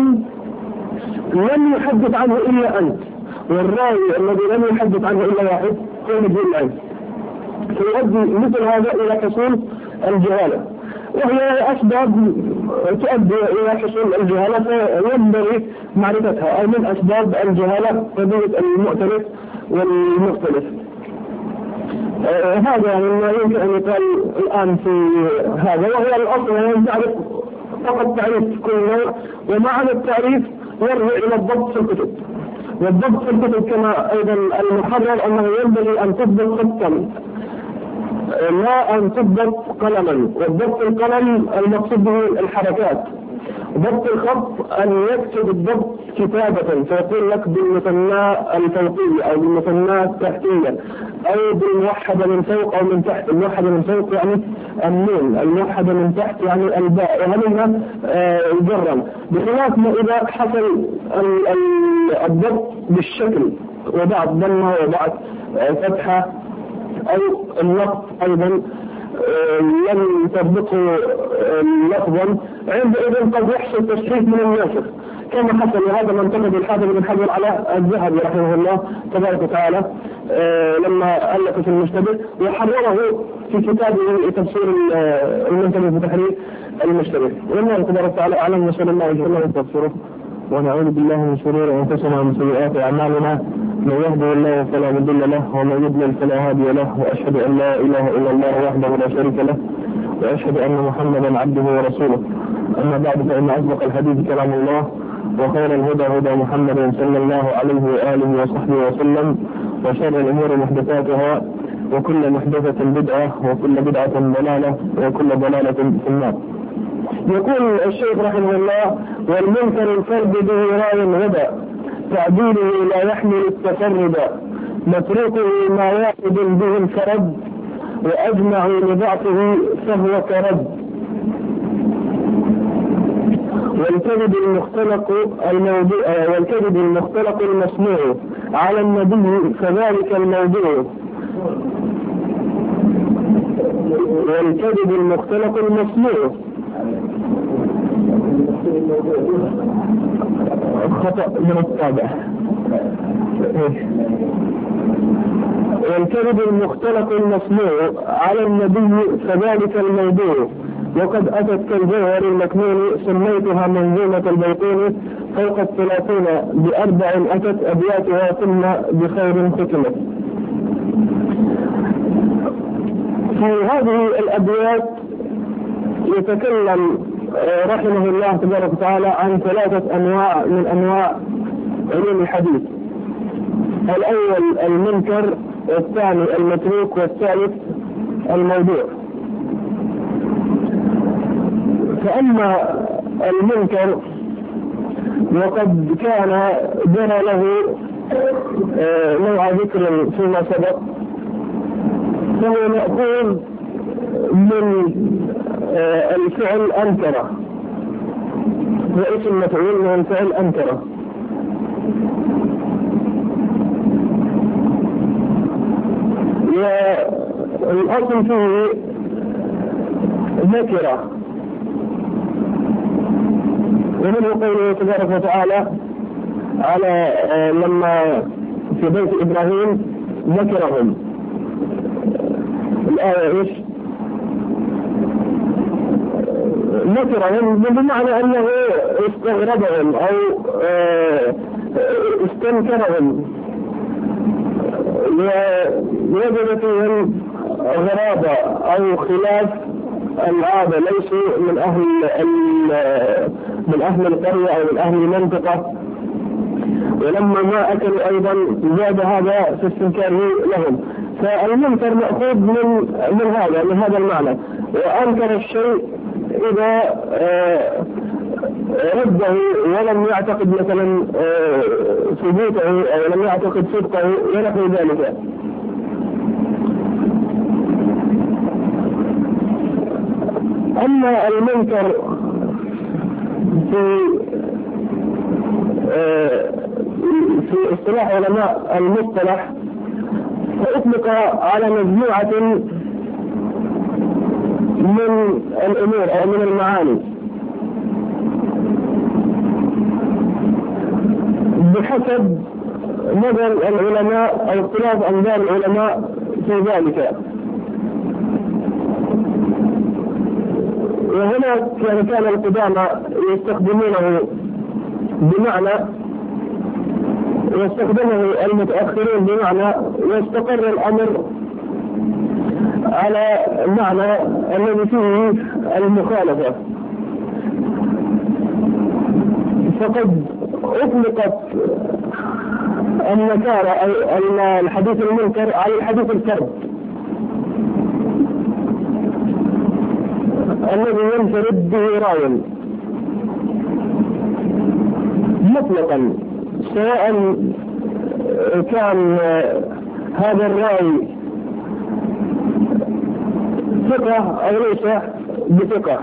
لم يحدث عنه إلا أنت، والراوي الذي لم يحدث عنه إلا واحد هو مجهول العلم، فيؤدي مثل هذا إلى حصول الجهالة، وهي أسباب تؤدي إلى حصول الجهالة فينبغي معرفتها، أو من أسباب الجهالة قضية المؤتلف والمختلف. آه هذا يعني ما يمكن أن يقال الآن في هذا، وهو الأصل أن تعرف فقط تعريف كل نوع، ومعنى التعريف يرجع إلى الضبط في الكتب. والضبط في الكتب كما أيضا المحرر أنه ينبغي أن تضبط خطا لا أن تضبط قلما، والضبط القلم المقصود به الحركات، ضبط الخط أن يكتب الضبط كتابة فيقول لك بالمثنى الفوقية أو بالمثنى التحتية أو بالموحدة من فوق أو من تحت. الموحدة من فوق يعني النون، الموحدة من تحت يعني الباء، وهلما جرا، بخلاف ما إذا حصل الضبط بالشكل وبعد ضمة وبعد فتحة أو النقط أيضا لم تضبطه لفظا، عندئذ قد يحصل تصحيح من الناسخ كما حصل. وهذا منتقد الحافظ بن حجر على الذهبي رحمه الله تبارك وتعالى لما ألف في المشتبه وحرره في كتابه تفسير المنتبه بتحرير المشتبه. والله تبارك وتعالى أعلم، وصلى الله عليه وسلم تغفره، ونعوذ بالله من شرور أنفسنا ومن سيئات أعمالنا، من يهده الله فلا مضل له ومن يضلل فلا هادي له، وأشهد أن لا إله إلا الله وحده لا شريك له، وأشهد أن محمدا عبده ورسوله. أما بعد، فإن أصدق الحديث كلام الله، وخير الهدى هدى محمد صلى الله عليه وآله وصحبه وسلم، وشر الأمور محدثاتها، وكل محدثة بدعة، وكل بدعة ضلالة، وكل ضلالة في النار. يقول الشيخ رحمه الله: والمنكر الفرد به راي غدا، تعديله لا يحمل التفرد، متروكه ما واحد به انفرد، وأجمع لضعفه فهو كرد. والكذب المختلق الموضوع والكذب المختلق المصنوع على النبي فذلك الموضوع. والكذب المختلق المصنوع خطأ من الطابع. والكذب المختلق المصنوع على النبي فذلك الموضوع. وقد أتت كالجوهر المكنون سميتها منظومة البيقوني فوق الثلاثين بأربع أتت أبياتها ثم بخير ختمت. في هذه الأبيات يتكلم رحمه الله تبارك وتعالى عن ثلاثة أنواع من أنواع علوم الحديث: الأول المنكر، والثاني المتروك، والثالث الموضوع. فأما المنكر وقد كان جرى له نوع ذكر فيما سبق، فهو مأخوذ من الفعل أنكر، واسم مفعول من الفعل أنكر. والأصل فيه نكرة، ومنه قوله تبارك وتعالى على لما في بيت إبراهيم ذكرهم. الآية إيش؟ نكرهم بمعنى أنه استغربهم أو استنكرهم، ووجد فيهم غرابة أو خلاف العادة، ليسوا من أهل من أهل القرية أو من أهل المنطقة. ولما ما أكلوا أيضا زاد هذا في استنكاره لهم. فالمنكر مأخوذ من من هذا من هذا المعنى. وأنكر الشيء إذا رده ولم يعتقد مثلا ثبوته أو لم يعتقد صدقه ونحو ذلك. أما المنكر في في اصطلاح علماء المصطلح فأطلق على مجموعة من الأمور أو من المعاني بحسب نظر العلماء أو اختلاف أنظار العلماء في ذلك. وهنا كان كان القدامى يستخدمونه بمعنى، واستخدمه المتأخرين بمعنى، واستقر الأمر على معنى الذي فيه المخالفة. فقد أطلقت النكارة أو الحديث المنكر على الحديث الكذب الذي ينفرد به راي مطلقا، سواء كان هذا الراي ثقة أو ليس بثقة.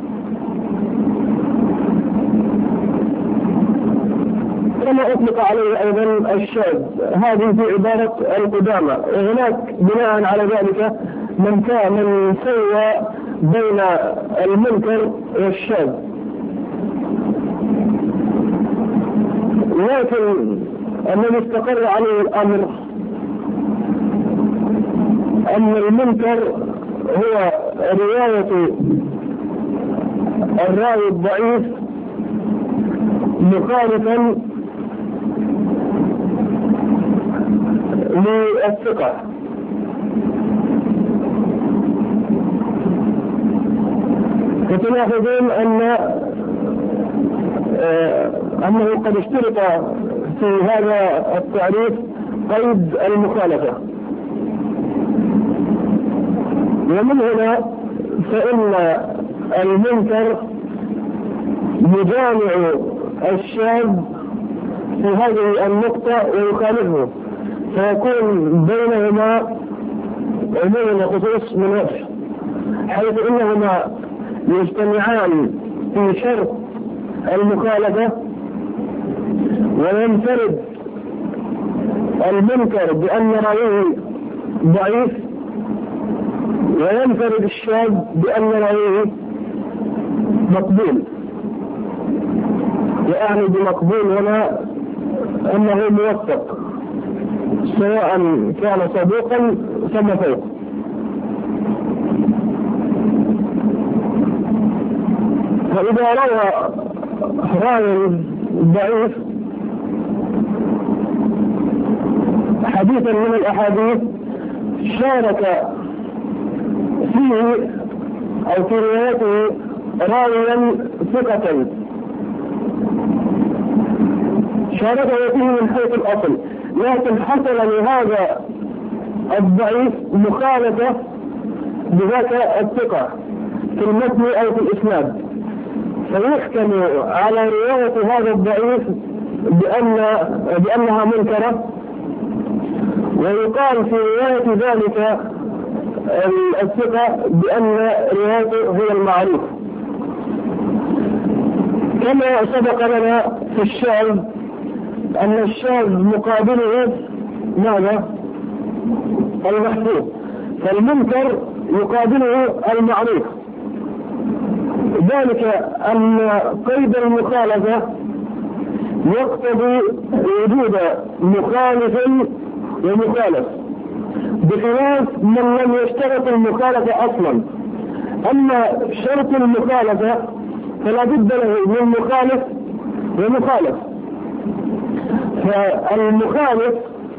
كما أطلق عليه أيضا الشاذ، هذه في عبارة القدامى. وهناك بناء على ذلك من كان من سوى بين المنكر والشاذ. لكن الذي استقر عليه الأمر أن المنكر هو رواية الراوي الضعيف مخالفا للثقة. فتلاحظون أن أنه قد اشترط في هذا التعريف قيد المخالفة، ومن هنا فإن المنكر يجامع الشاذ في هذه النقطة ويخالفه، فيكون بينهما عموم وخصوص من وجه، حيث إنهما يجتمعان في شرط المخالفة، وينفرد المنكر بأن راويه ضعيف، وينفرد الشاذ بأن راويه مقبول. يعني بمقبول هنا أنه موثق، سواء كان صدوقا ثم فوق. فإذا روى راوي ضعيف حديثا من الأحاديث شارك فيه أو في روايته راويا ثقة شاركه فيه من حيث الأصل، لكن حصل لهذا الضعيف مخالفة بذاك الثقة في المتن أو في الإسناد، فيحكم على رواية هذا الضعيف بأن بأنها منكرة، ويقال في رواية ذلك الثقة بأن روايته هي المعروف. كما سبق لنا في الشاذ أن الشاذ مقابله ماذا؟ المحفوظ، فالمنكر يقابله المعروف، ذلك أن قيد المخالفة يقتضي وجود مخالف ومخالف، بخلاف من لم يشترط المخالفة أصلا. أما شرط المخالفة فلا بد له من مخالف ومخالف، فالمخالف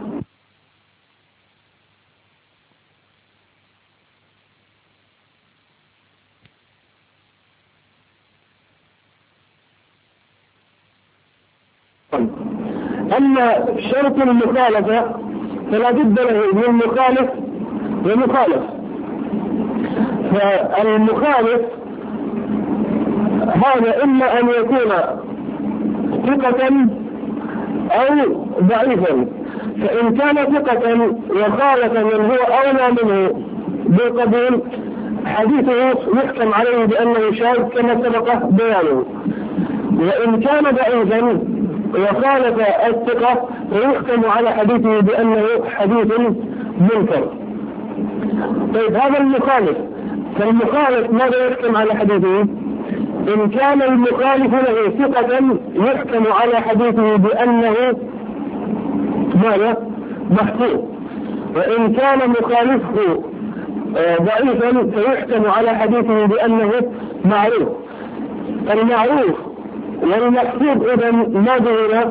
أما شرط المخالفة فلا بد له من مخالف ومخالف، فالمخالف هذا إما أن يكون ثقة أو ضعيفا، فإن كان ثقة وخالف من هو أولى منه بالقبول حديثه يحكم عليه بأنه شاذ كما سبق بيانه، وإن كان ضعيفا وخالف الثقة ويحكم على حديثه بأنه حديث منكر. طيب هذا المخالف، فالمخالف ماذا يحكم على حديثه؟ إن كان المخالف له ثقة يحكم على حديثه بأنه ماذا؟ محفوظ، وإن كان مخالفه ضعيفا فيحكم على حديثه بأنه معروف. المعروف والمحفوظ إذن ماذا هو؟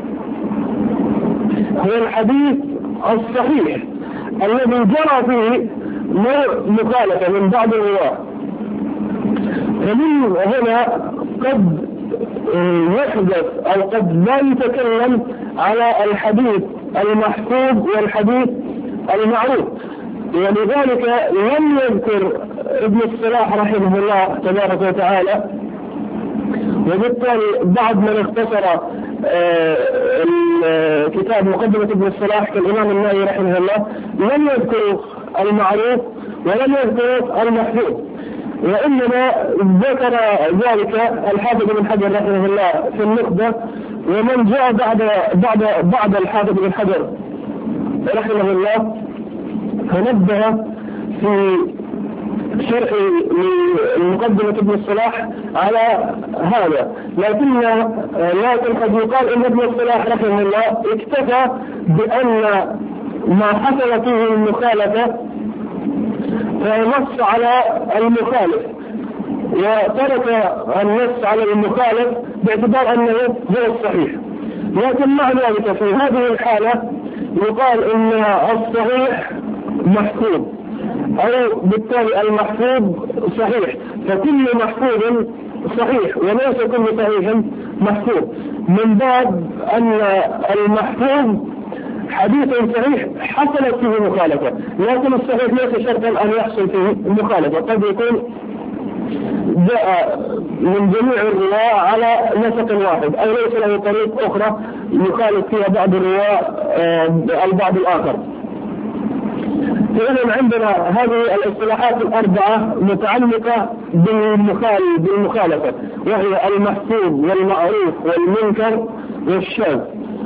هو الحديث الصحيح الذي جرى فيه نوع مخالفة من بعض الرواة. فمن هنا قد يحدث أو قد لا يتكلم على الحديث المحفوظ والحديث المعروف، ولذلك لم يذكر ابن الصلاح رحمه الله تبارك وتعالى، وبالتالي بعد من اختصر كتاب مقدمة ابن الصلاح كالإمام النووي رحمه الله لم يذكر المعروف ولم يذكر المحفوظ، وإنما ذكر ذلك الحافظ بن حجر رحمه الله في النخبة، ومن جاء بعد بعد بعد الحافظ بن حجر رحمه الله فنبه في شرح لمقدمة ابن الصلاح على هذا، لكن لكن قد يقال ان ابن الصلاح رحمه الله اكتفى بأن ما حصل فيه المخالفة فنص على المخالف، وترك النص على المخالف باعتبار انه هو الصحيح. لكن مع ذلك في هذه الحالة يقال ان الصحيح محفوظ، أو بالتالي المحفوظ صحيح، فكل محفوظ صحيح وليس كل صحيح محفوظ، من باب أن المحفوظ حديث صحيح حصلت فيه مخالفة، لكن الصحيح ليس شرطا أن يحصل فيه مخالفة، قد يكون جاء من جميع الرواة على نسق واحد أو ليس له طريق أخرى يخالف فيها بعض الرواة البعض الآخر. فإذا عندنا هذه الاصطلاحات الأربعة متعلقة بالمخالفة، وهي المحفوظ والمعروف والمنكر والشاذ.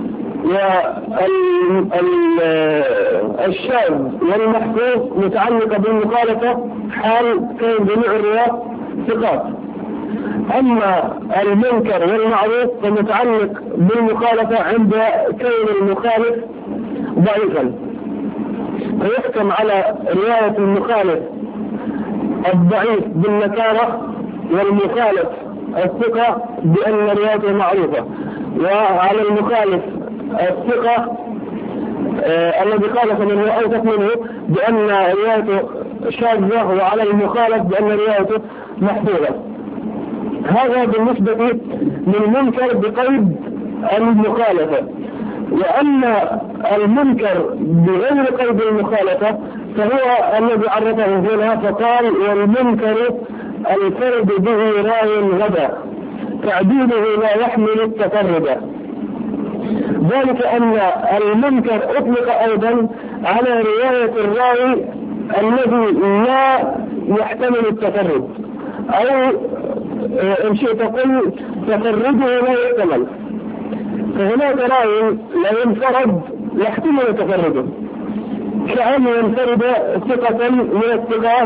والشاذ والمحفوظ متعلقة بالمخالفة حال كان جميع الرواة ثقات، أما المنكر والمعروف فمتعلق بالمخالفة عند كون المخالف ضعيفا، فيحكم على رواية المخالف الضعيف بالنكارة والمخالف الثقة بأن روايته معروفة، وعلى المخالف الثقة آه الذي خالف من هو أوثق منه بأن روايته شاذة، وعلى المخالف بأن روايته محفوظة. هذا بالنسبة للمنكر بقيد المخالفة. وأما المنكر بغير قيد المخالفة فهو الذي عرفه هنا فقال: والمنكر الفرد به راي غدا تعديله لا يحمل التفرد. ذلك أن المنكر أطلق أيضا على رواية الراوي الذي لا يحتمل التفرد، أو إن شئت قل تفرده لا يحتمل. فهناك راوي لو انفرد يحتمل تفرده، كأن ينفرد ثقة من الثقات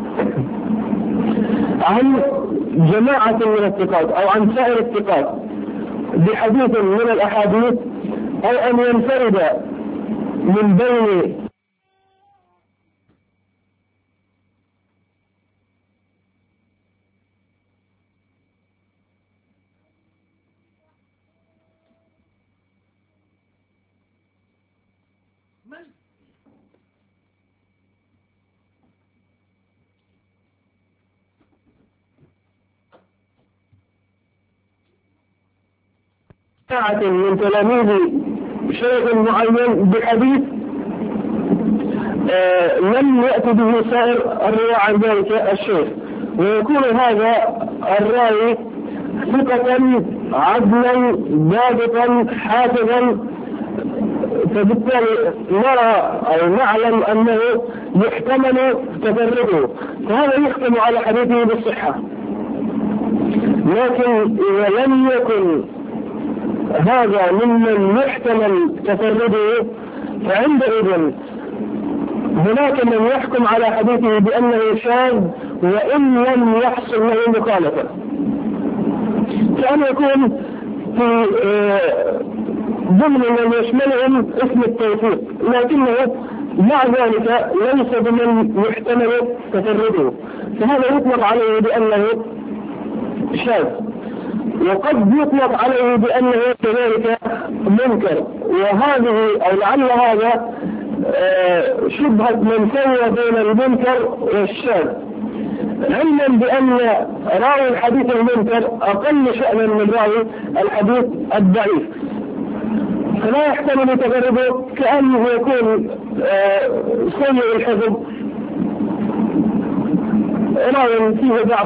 عن جماعة من الثقات أو عن سائر الثقات بحديث من الأحاديث، أو أن ينفرد من بين من تلاميذ شيخ معين بحديث آه لم يأتي به سائر الرواة عن ذلك الشيخ، ويكون هذا الراوي ثقة عدلا ضابطا حافظا، فبالتالي نرى أو نعلم أنه يحتمل تفرده، فهذا يحكم على حديثه بالصحة. لكن إذا لم يكن هذا ممن يحتمل تفرده فعندئذ هناك من يحكم على حديثه بأنه شاذ وإن لم يحصل له مخالفة، كأن يكون في ضمن من يشملهم اسم التوثيق، لكنه مع ذلك ليس بمن يحتمل تفرده، فهذا يطلق عليه بأنه شاذ، وقد يطلق عليه بأنه كذلك منكر. وهذه أو لعل هذا شبهة من سوى بين المنكر والشاذ، علما بأن راوي الحديث المنكر أقل شأنا من راوي الحديث الضعيف، فلا يحتمل تفرده، كأنه يكون سيء الحفظ راوي فيه ضعف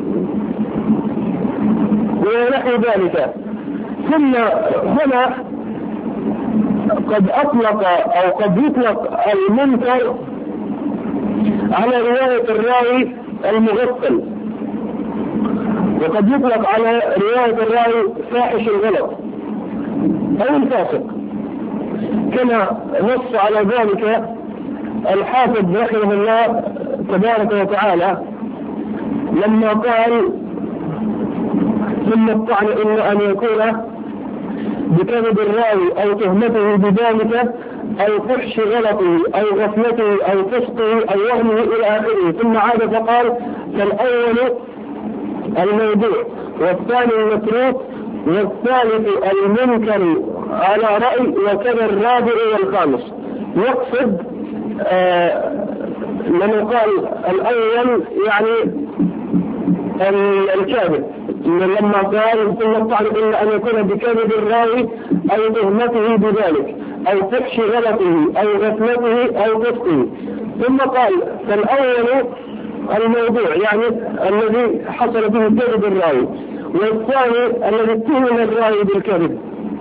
ونحو ذلك. ثم هنا قد أطلق أو قد يطلق المنكر على رواية الراوي المغفل، وقد يطلق على رواية الراوي فاحش الغلط أو الفاسق، كما نص على ذلك الحافظ رحمه الله تبارك وتعالى لما قال: ثم الطعن إلا أن يكون بكذب الراوي أو تهمته بذلك أو فحش غلطه أو غفلته أو فسقه أو وهمه إلى آخره. ثم عاد فقال: فالأول الموضوع، والثاني المتروك، والثالث المنكر على رأي، وكذا الرابع والخامس. يقصد آه لما قال الأول يعني الكاذب، لما قال ثم الطعن إلا أن يكون بكذب الراوي أو تهمته بذلك أو فحش غلطه أو غفلته أو فسقه. ثم قال فالأول الموضوع يعني الذي حصل به كذب الراوي، والثاني الذي اتهم الراوي بالكذب،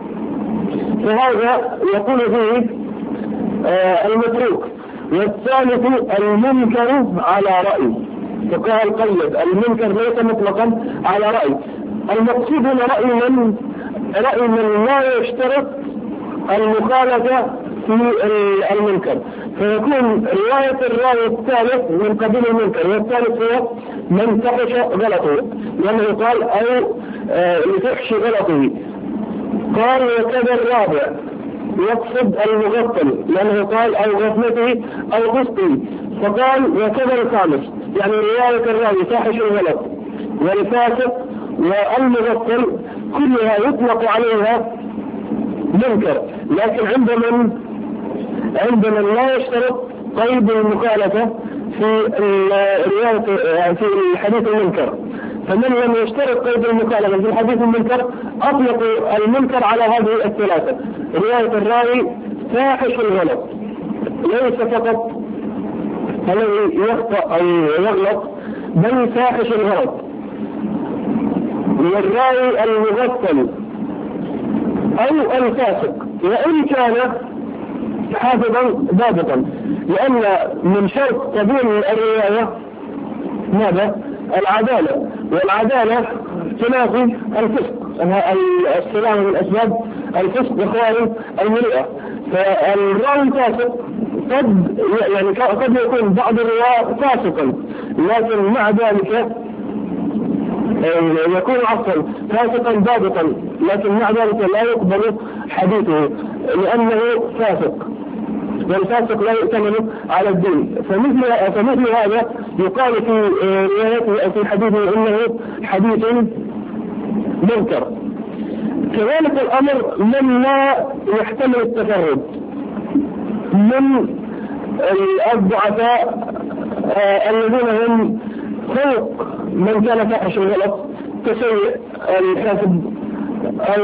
فهذا يقول فيه آه المتروك. والثالث المنكر على رأي، فقال قيد المنكر ليس مطلقا على رأي. المقصود هنا رأي من رأي من لا يشترط المخالفة في المنكر، فيكون رواية الراوي الثالث من قبيل المنكر، والثالث هو من فحش غلطه لأنه قال أو آه لفحش غلطه. قال وكذا الرابع يقصد المغفل لأنه قال أو غفلته أو قسطه، فقال وكذا الخامس يعني رواية الراوي فاحش الغلط والفاسق والمغفل كلها يطلق عليها منكر، لكن عند من عند من لا يشترط قيد المخالفة في الرواية في الحديث المنكر. فمن لم يشترط قيد المخالفة في الحديث المنكر أطلقوا المنكر على هذه الثلاثة: رواية الراوي فاحش الغلط ليس فقط الذي يخطأ أو يغلط بل فاحش الغلط، والراوي المغفل أو الفاسق وإن كان حافظا ضابطا، لأن من شرط قبول الرواية ماذا؟ العدالة، والعدالة تنافي الفسق. السلام من أسباب الفسق إخواني المرئة. فالراوي الفاسق قد يعني قد يكون بعض الرواة فاسقا، لكن مع ذلك يكون عفوا فاسقا ضابطا، لكن مع ذلك لا يقبل حديثه لأنه فاسق، والفاسق لا يؤتمن على الدين. فمثل فمثل هذا يقال في روايته أو في حديثه إنه حديث منكر. كذلك الأمر من لا يحتمل التفرد من الضعفاء الذين هم فوق من كان فاحش الغلط كسيء الحاسب أو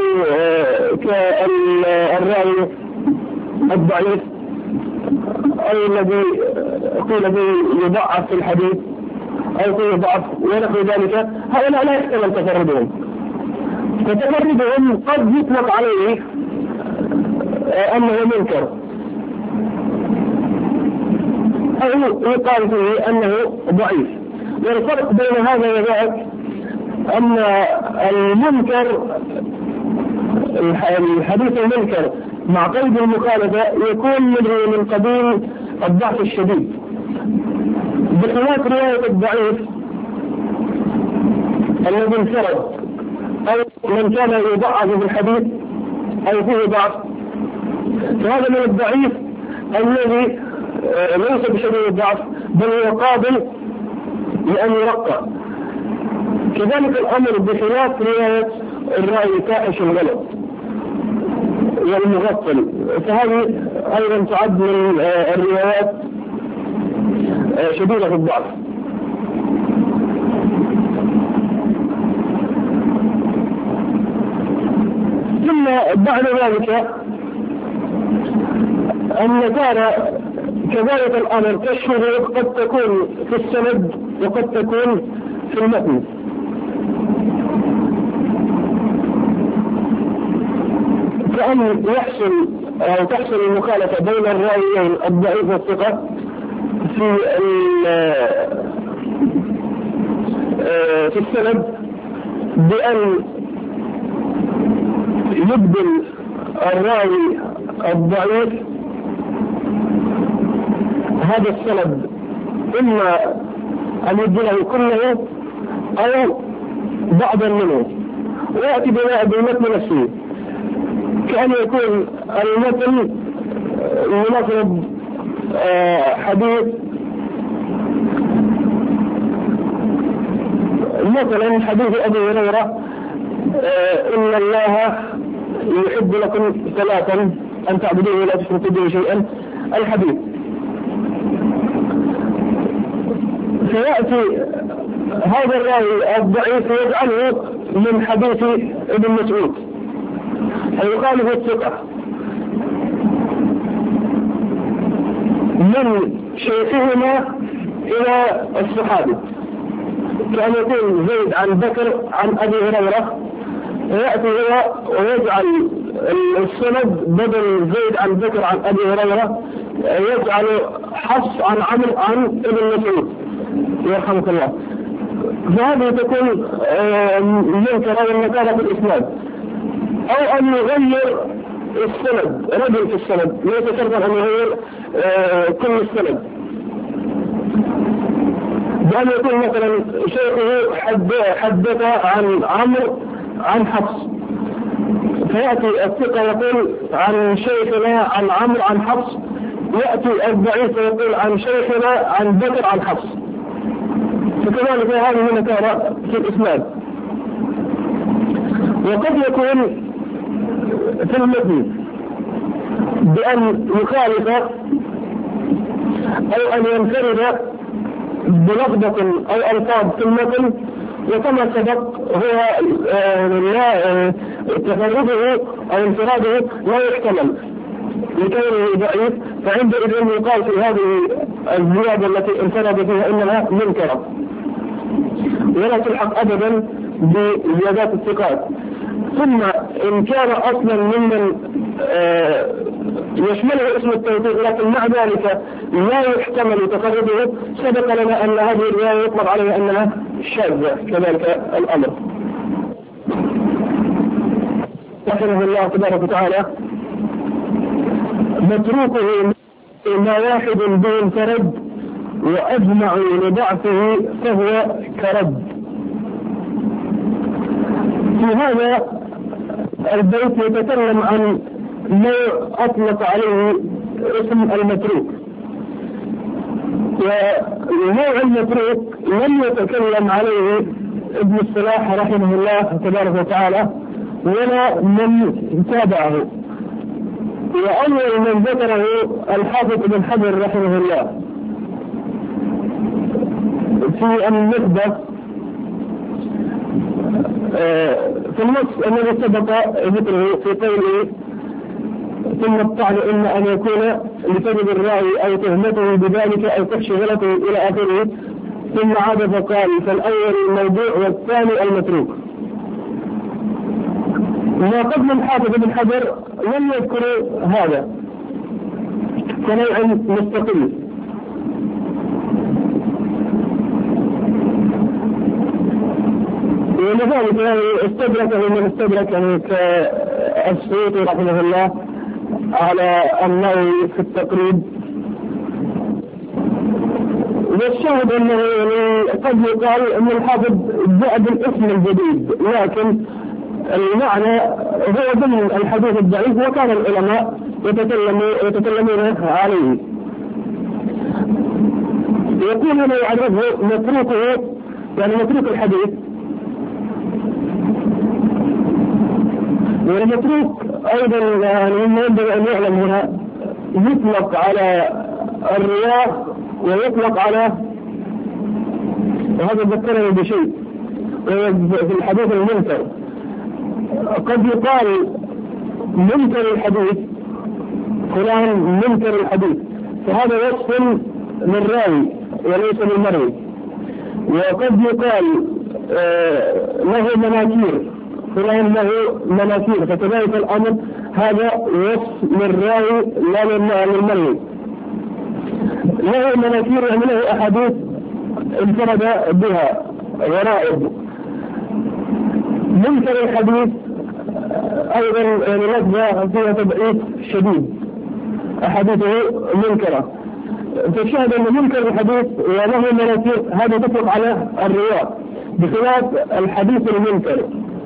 كالراوي الضعيف أو الذي قيل به يضعف في الحديث أو فيه ضعف ونحو ذلك، هؤلاء لا يحتمل تفردهم. فتفردهم قد يطلق عليه أنه منكر أو يقال فيه أنه ضعيف. والفرق بين هذا وذاك أن المنكر الحديث المنكر مع قيد المخالفة يكون منه من قبيل الضعف الشديد، بخلاف رواية الضعيف الذي انفرد أو من كان يضعف في الحديث أو فيه ضعف، فهذا من الضعيف الذي ليس بشديد الضعف بل هو قابل لأن يرقى. كذلك الأمر بخلاف رواية الرأي فاحش الغلط والمغفل، فهذه أيضا تعد من الروايات شديدة في الضعف. ثم بعد ذلك أن كان كذلك الأمر كالشذوذ قد تكون في السند وقد تكون في المتن. فأن يحصل أو تحصل المخالفة بين الراويين الضعيف والثقة في في السند بأن يبدل الراوي الضعيف هذا السند إما أن يبدله كله أو بعضا منه، ويأتي بالمتن نفسه، كأن يكون المتن ينفرد حديث مثلا حديث أبي هريرة إن الله يحب لكم ثلاثا أن تعبدوه ولا تشركوا به شيئا الحديث، فيأتي هذا الراوي الضعيف يجعله من حديث ابن مسعود فيخالف الثقة من شيخهما إلى الصحابي، كان يقول زيد عن بكر عن أبي هريرة، ويأتي هو ويجعل السند بدل زيد عن بكر عن أبي هريرة يجعل حفص عن عمرو عن ابن مسعود يرحمك الله. فهذه تكون منكرة والنكارة في الإسناد، أو أن يغير السند رجل في السند، ليس شرطا أن يغير كل السند، بأن يكون مثلا شيخه حدث عن عمرو عن حفص، فيأتي الثقة يقول عن شيخنا عن عمرو عن حفص، يأتي الضعيف يقول عن شيخنا عن بكر عن حفص، فكذلك هذه نكارة في الإسناد. وقد يكون في المتن بأن يخالف أو أن ينفرد بلفظة أو ألفاظ في المتن، وكما سبق هو لا تفرده أو انفراده لا يحتمل لكونه ضعيف، فعندئذ يقال في هذه الزيادة التي انفرد فيها إنها منكرة، ولا تلحق أبدا بزيادات الثقات. ثم إن كان أصلا ممن يشمله اسم التوثيق لكن مع ذلك لا يحتمل تفرده، سبق لنا أن هذه الرواية يطلق عليها أنها شاذة كذلك الأمر. رحمه الله تبارك وتعالى متروكه ما واحد به انفرد وأجمعوا لضعفه فهو كرد. في هذا البيت يتكلم عن نوع أطلق عليه اسم المتروك، ونوع المتروك لم يتكلم عليه ابن الصلاح رحمه الله تبارك وتعالى ولا من تابعه، وأول من ذكره الحافظ ابن حجر رحمه الله في النخبة في النص الذي سبق ذكره في قوله ثم الطعن إما أن يكون لسبب الراوي أو تهمته بذلك أو كشف غلطه إلى آخره، ثم عاد فقال فالأول الموضوع والثاني المتروك. ما قبل الحافظ ابن حجر لم يذكر هذا كنوع مستقل، ولذلك استدركه من استدرك يعني كالسيوطي رحمه الله على النووي في التقريب. والشاهد انه قد يقال ان الحافظ جاء بالاسم الجديد، لكن المعنى هو ضمن الحديث الضعيف، وكان العلماء يتكلمون عليه. يقول هنا يعرفه متروكه يعني متروك الحديث، والمتروك أيضا يعني ينبغي أن يعلم هنا يطلق على الرواة ويطلق على، وهذا ذكرني بشيء في الحديث المنكر، قد يقال منكر الحديث فلان منكر الحديث، فهذا وصف للراوي وليس للمروي. وقد يقال له مناكير فلان له مناكير، فكذلك الأمر هذا وصف للراوي لا للمروي. له مناكير يعني له أحاديث انفرد بها ورائد. منكر الحديث أيضا يعني لفظة فيها تضعيف شديد، أحاديثه منكرة، فالشاهد أن منكر الحديث وله مناكير هذا تطلق على الرواة، بخلاف الحديث المنكر.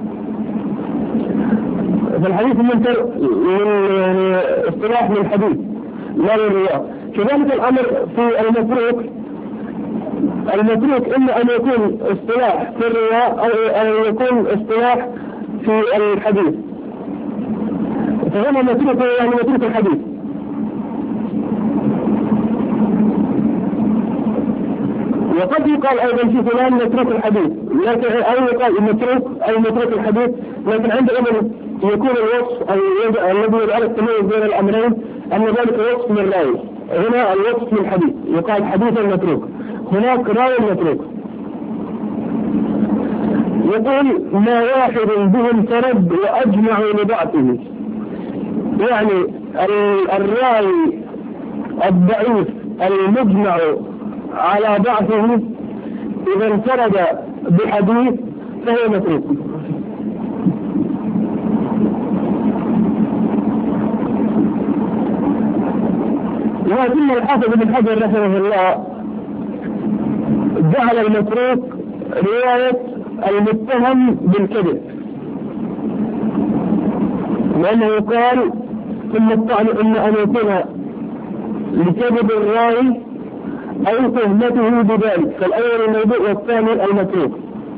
فالحديث المنكر من يعني اصطلاح من الحديث لا للرواة. كذلك الأمر في المتروك، المتروك إما أن يكون اصطلاح في الرواة أو أن يكون اصطلاح في الحديث، فهنا متروك يعني متروك الحديث. وقد يقال أيضا في فلان متروك الحديث، لكن أو يقال متروك أو متروك الحديث، لكن عندما يكون الوصف الذي يجعل التمييز بين الأمرين أن ذلك وصف من راوي. هنا الوصف من الحديث يقال حديث متروك، هناك راوي متروك. يقول ما واحد بهم ترد وأجمعوا لضعفه، يعني الراوي الضعيف المجمع على ضعفه إذا انفرد بحديث فهو متروك. ولكن الحافظ بن حجر رحمه الله جعل المتروك رواية المتهم بالكذب، لأنه قال ثم الطعن إما أن يكون لكذب الراوي أو تهمته بذلك، فالأول الموضوع والثاني المتروك.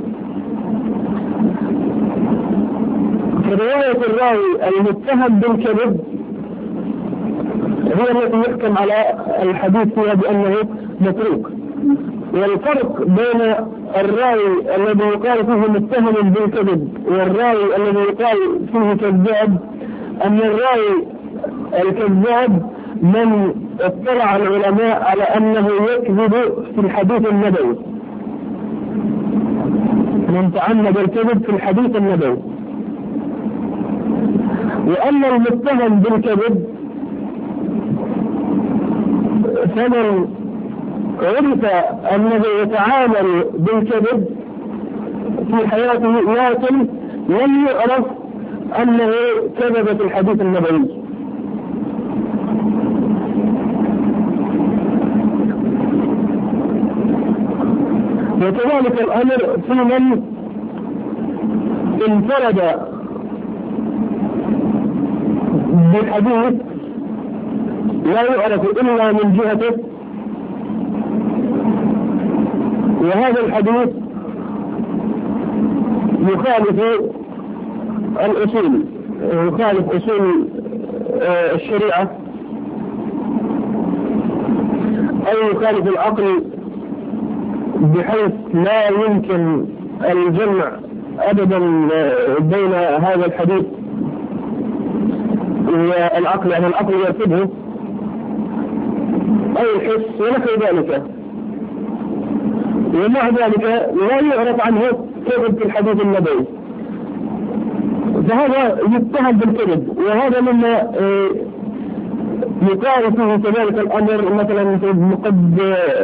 فرواية الراوي المتهم بالكذب هي التي يحكم على الحديث فيها بأنه متروك. والفرق بين الراوي الذي يقال فيه متهم بالكذب والراوي الذي يقال فيه كذاب أن الراوي الكذاب من اطلع العلماء على أنه يكذب في الحديث النبوي، من تعمد الكذب في الحديث النبوي. وأما المتهم بالكذب فمن عرف أنه يتعامل بالكذب في حياته لكن لم يعرف أنه كذب في الحديث النبوي. وكذلك الأمر في من انفرد بالحديث لا يعرف إلا من جهته، وهذا الحديث يخالف الأصول، يخالف أصول الشريعة أو يخالف العقل، بحيث لا يمكن الجمع أبدا بين هذا الحديث والعقل، يعني العقل يرتبه أو الحس ونحو ذلك، ومع ذلك لا يعرف عنه كذب في الحديث النبوي، فهذا يتهم بالكذب. وهذا مما يقال فيه كذلك الأمر، مثلا قد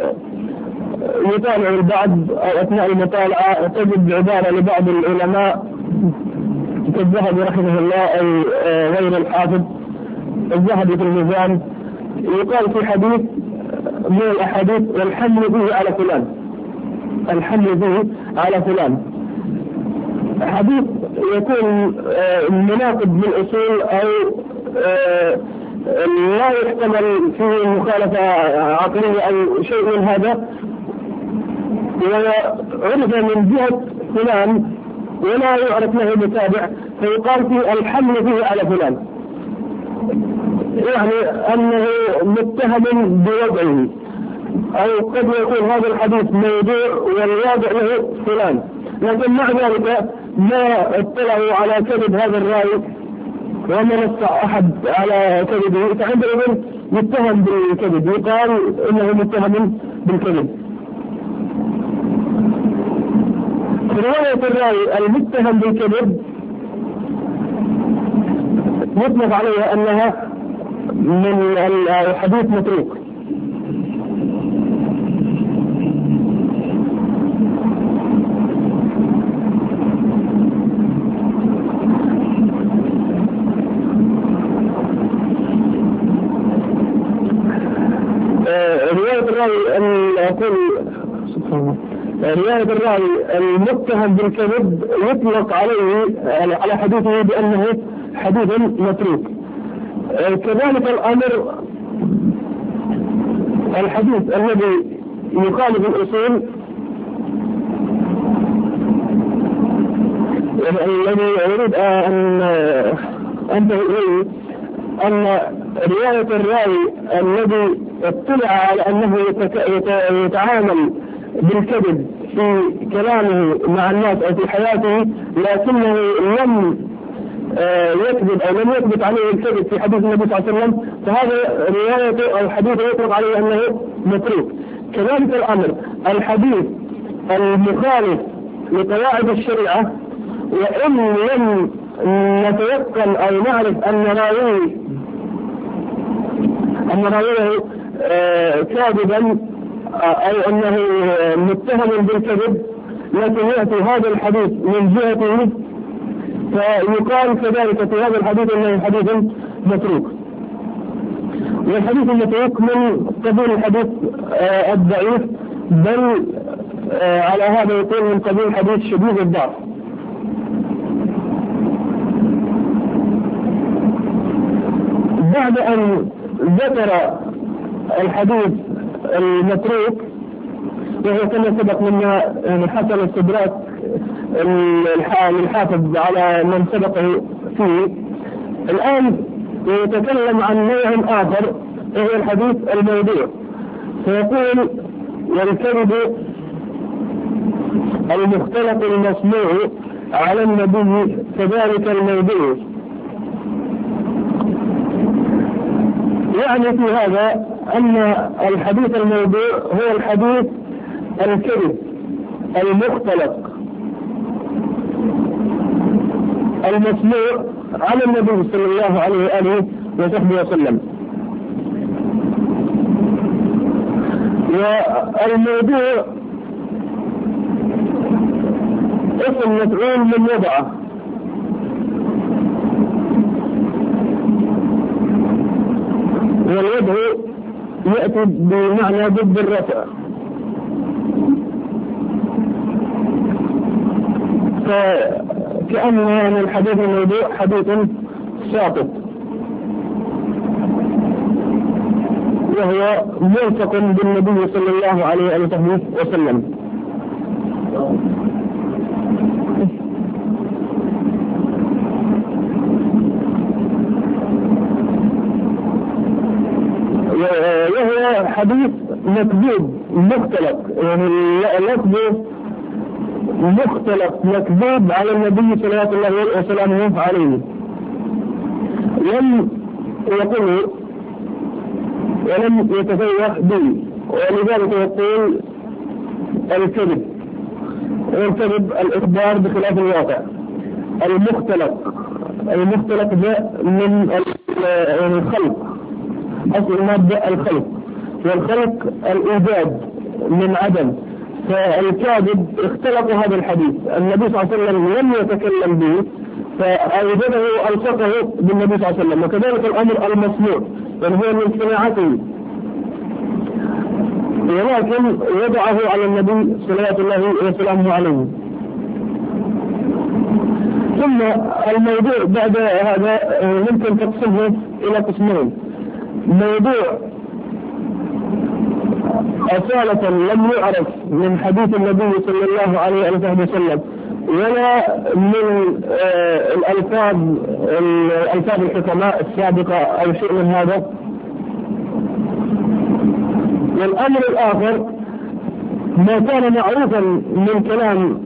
يطالع البعض أو أثناء المطالعة تجد عبارة لبعض العلماء كالذهبي رحمه الله أو غير الحافظ الذهبي في الميزان، يقال في حديث من الأحاديث والحمل فيه على فلان، الحمل فيه على فلان، حديث يكون مناقض بالأصول أو لا يحتمل فيه مخالفة عقلية أو شيء من هذا، وعرف من جهة فلان ولا يعرف له متابع، فيقال فيه الحمل فيه على فلان، يعني أنه متهم بوضعه، أو قد يكون هذا الحديث موضوع والواضع له فلان، لكن مع ذلك ما اطلعوا على كذب هذا الراوي وما نص أحد على كذبه، فعندئذ يتهم بالكذب، يقال إنه متهم بالكذب. رواية الراوي المتهم بالكذب يطلق عليها أنها من الحديث متروك. رواية الراوي أقول رواية الراوي المتهم بالكذب يطلق عليه على حديثه بأنه حديث متروك. كذلك الأمر الحديث الذي يخالف الأصول الذي يريد أن أنتهي إليه أن رواية الراوي الذي اطلع على أنه يتعامل بالكذب في كلامه مع الناس أو في حياته، لكنه لم يكذب أو لم يثبت عليه الكذب في حديث النبي صلى الله عليه وسلم، فهذا روايته أو حديثه يطلق عليه أنه متروك. كذلك الأمر الحديث المخالف لقواعد الشريعة، وإن لم نتيقن أو نعرف أن راويه أن راويه كاذبا أو أنه متهم بالكذب، لكن يأتي هذا الحديث من جهته، فيقال كذلك في هذا الحديث أنه حديث متروك. والحديث المتروك من قبيل الحديث الضعيف، بل على هذا يكون من قبيل حديث شديد الضعف. بعد أن ذكر الحديث المتروك، وهو كما سبق منا يعني حسن الاستدراك الحافظ على من سبقه فيه، الآن يتكلم عن نوع آخر وهو الحديث الموضوع، فيقول: والكذب المختلق المصنوع على النبي كذلك الموضوع. يعني في هذا أن الحديث الموضوع هو الحديث الكذب المختلق المصنوع على النبي صلى الله عليه وآله وصحبه وسلم. والموضوع اسم مفعول من وضعه، والوضع يأتي بمعنى ضد الرفع، فكأن يعني الحديث الموضوع حديث ساقط، وهو ملصق بالنبي صلى الله عليه وسلم. وهو حديث مكذوب مختلق، يعني لفظه مختلق مكذوب على النبي صلى الله عليه وسلم عليه، لم يقل ولم يتفوه به، ولذلك يقول الكذب. والكذب الإخبار بخلاف الواقع. المختلق المختلق ده من الخلق، أصل المادة الخلق، والخلق الإيجاد من عدم. فالكاذب اختلق هذا الحديث، النبي صلى الله عليه وسلم لم يتكلم به فأوجده ألصقه بالنبي صلى الله عليه وسلم. وكذلك الأمر المصنوع، يعني هو من صناعته، ولكن وضعه على النبي صلى الله وسلم عليه. ثم الموضوع بعد هذا ممكن تقسمه إلى قسمين: موضوع أصالة لم يعرف من حديث النبي صلى الله عليه وسلم، ولا من آه الألفاظ الألفاظ الحكماء السابقة أو شيء من هذا. والأمر الآخر ما كان معروفا من كلام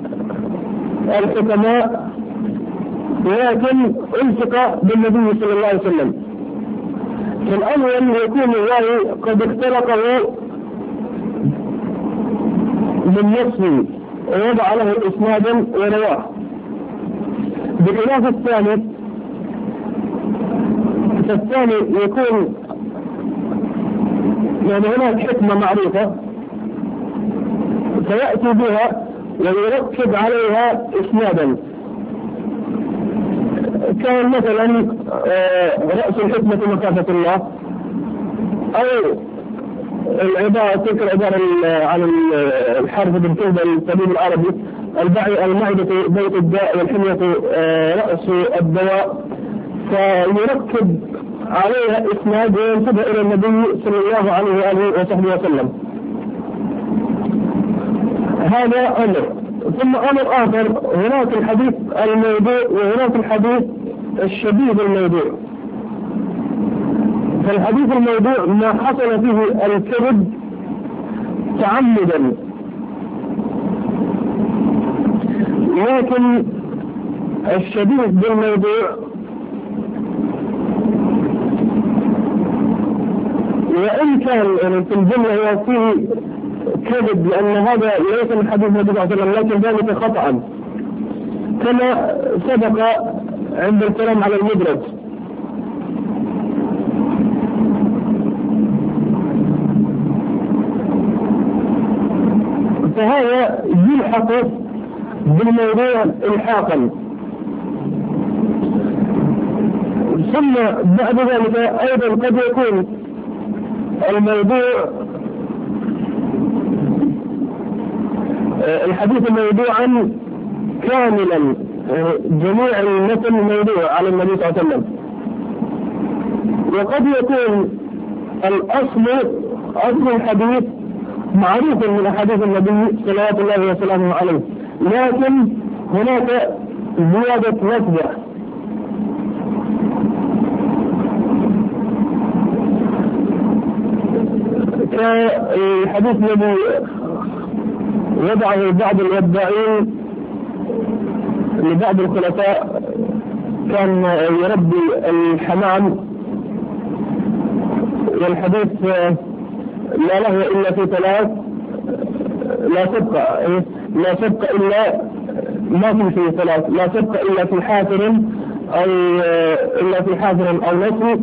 الحكماء، ولكن التقى بالنبي صلى الله عليه وسلم. فالأول يكون الله قد اختلقه من نفسه ووضع له إسنادا ورواه، بخلاف الثاني. فالثاني يكون يعني هناك حكمة معروفة فيأتي بها ويركب عليها إسنادا، كان مثلا رأس الحكمة مكافة الله، أو العبارة تلك العبارة عن الحرف بالكلمة الطبيب العربي: المعدة بيت الداء والحمية رأس الدواء، فيركب عليها إسناد وينسبها إلى النبي صلى الله عليه وآله وصحبه وسلم. هذا أمر. ثم أمر آخر، هناك الحديث الموضوع وهناك الحديث الشديد الموضوع. فالحديث الموضوع ما حصل فيه الكذب تعمدا لكن الشديد بالموضوع وإن كان يعني في الجملة هو فيه كذب لأن هذا ليس من حديث النبي صلى الله عليه وسلم، لكن ذلك خطأ كما سبق عند الكلام على المدرج. فهذا يلحق بالموضوع الحاقا. ثم بعد ذلك أيضا قد يكون الموضوع الحديث موضوعا كاملا، جميع المتن موضوع على النبي صلى الله عليه وسلم. وقد يكون الأصل أصل الحديث معروف من أحاديث النبي صلوات الله وسلامه عليه، لكن هناك زيادة لفظة كالحديث الذي وضعه بعض الوضاعين لبعض الخلفاء كان يربي الحمام، والحديث لا له إلا في ثلاث، لا سبق لا سبق إلا ما في في ثلاث، لا سبق إلا في حافر أو إلا في حافر أو نسل،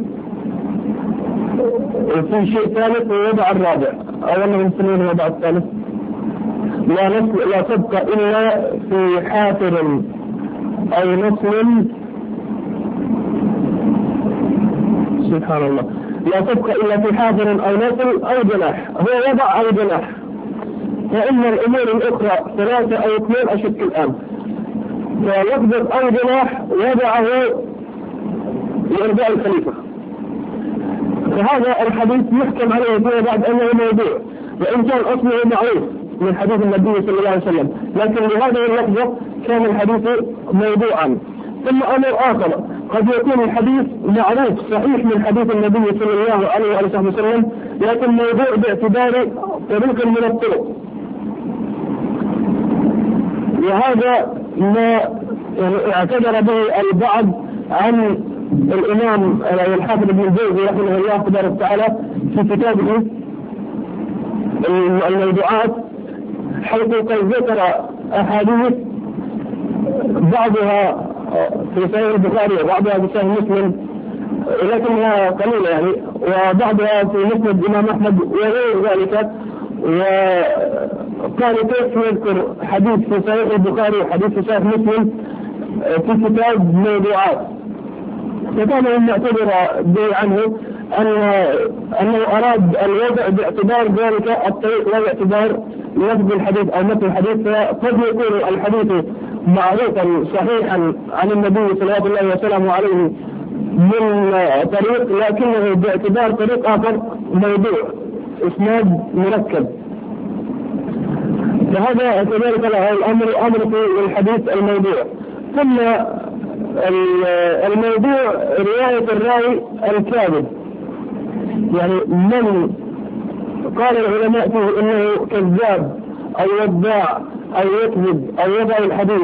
في شيء ثالث ووضع الرابع أو أنه مسلمين وضع الثالث، لا نسل لا سبق إلا في حافر أو نسل، سبحان الله، لا سبق إلا في حافر أو نسل أو جناح، هو وضع أو جناح. فإن الأمور الأخرى ثلاثة أو اثنين أشك الآن. فلفظ أو جناح وضعه لإرضاء الخليفة، فهذا الحديث يحكم عليه فيما بعد أنه موضوع، وإن كان أصله معروف من حديث النبي صلى الله عليه وسلم، لكن لهذه اللفظة كان الحديث موضوعا. ثم أمر آخر، قد يكون الحديث معروف صحيح من حديث النبي صلى الله عليه وسلم، لكن موضوع باعتبار طريق من الطرق، وهذا ما يعني اعتذر به البعض عن الإمام الحافظ ابن الجوزي رحمه الله تبارك وتعالى في كتابه الموضوعات، حيث قد ذكر أحاديث بعضها في صحيح البخاري وبعضها في صحيح مسلم لكنها قليلة يعني، وبعضها في مسند الإمام أحمد وغير ذلك. وقال كيف يذكر حديث في صحيح البخاري وحديث في صحيح مسلم في كتاب موضوعات؟ فكان مما اعتبر به عنه أن أنه أراد الوضع باعتبار ذلك الطريق لا باعتبار لفظ الحديث أو متن الحديث. فقد يكون الحديث معروفا صحيحا عن النبي صلى الله عليه وسلم عليه من طريق، لكنه باعتبار طريق آخر موضوع إسناد مركب. فهذا كذلك الأمر أمر في الحديث الموضوع. ثم الموضوع رواية الراوي الكاذب، يعني من قال العلماء فيه إنه كذاب أو وضاع أو يكذب أو يضع الحديث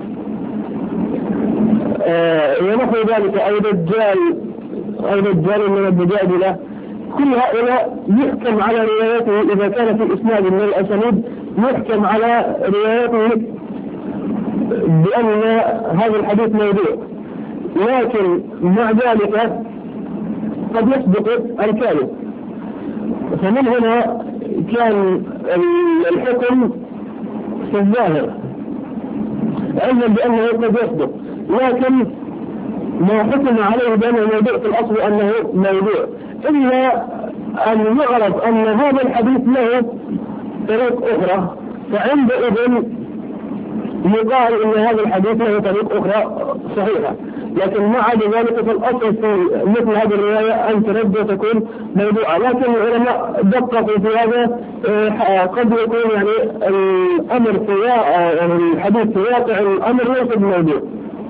ونحو ذلك، أو دجال أو دجال من الدجاجلة، كل هؤلاء يحكم على روايته إذا كان في إسناد من الأسانيد، يحكم على روايته بأن هذا الحديث موضوع، لكن مع ذلك قد يسبق الكاذب. فمن هنا كان الحكم في الظاهر علما بأنه قد يسبق، لكن ما حكم عليه بأنه موضوع في الأصل أنه موضوع، إلا أن يعرف أن هذا الحديث له طريق أخرى، فعندئذ يقال أن هذا الحديث له طريق أخرى صحيحة. لكن مع ذلك في الأصل في مثل هذه الرواية أن ترد وتكون موضوعة، لكن العلماء دققوا في هذا. قد يكون يعني الأمر في يعني الحديث في واقع الأمر ليس بموضوع،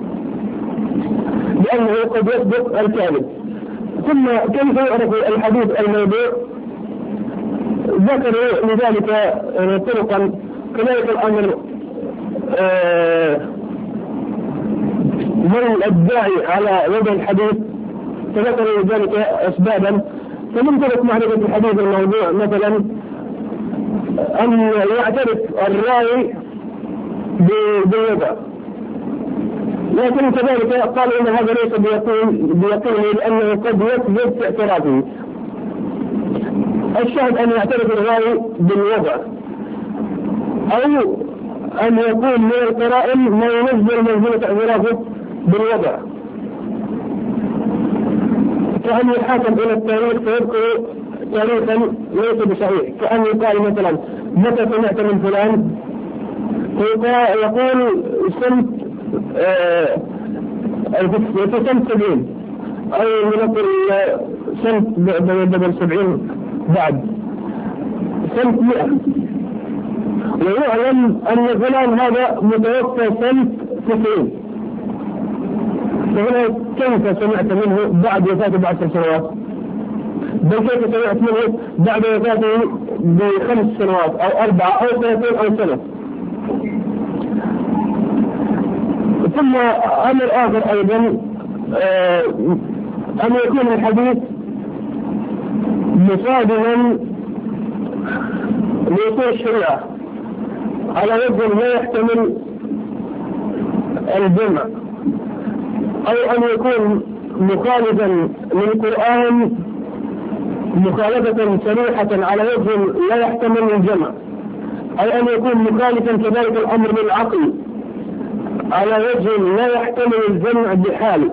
لأنه قد يسبق الكاذب. ثم كيف يعرف الحديث الموضوع؟ ذكروا لذلك طرقا. كذلك الأمر آه من الداعي على وضع الحديث فذكر ذلك أسبابا. فمن طرق معرفة الحديث الموضوع مثلا أن يعترف الراوي بالوضع، لكن كذلك قال إن هذا ليس بيقين لأنه قد يكذب في اعترافه. الشاهد أن يعترف الراوي بالوضع، أو أن يكون من القرائن ما ينزل منزلة اعترافه بالوضع، كأن يحاكم إلى التاريخ فيذكر تاريخا ليس بصحيح، كأن يقال مثلا متى سمعت من فلان يقول سنة في سنة سبعين، أو نقول سنة بدل سبعين بعد سنة مئة، ويعلم أن فلان هذا متوفى سنة تسعين، فهنا كيف سمعت منه بعد وفاته بعشر سنوات؟ بل كيف سمعت منه بعد وفاته بخمس سنوات أو أربعة أو ثلاثين أو سنة؟ ثم أمر آخر أيضا أن يكون الحديث مصادما لأصول الشريعة على وجه لا يحتمل الجمع، أو أن يكون مخالفا للقرآن مخالفة صريحة على وجه لا يحتمل الجمع، أو أن يكون مخالفا كذلك الأمر للعقل على وجه لا يحتمل الجمع بحال.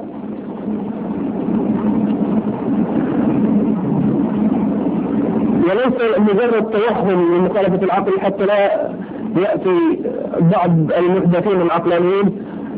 وليس مجرد توهم من مخالفة العقل حتى لا يأتي بعض المحدثين العقلانيين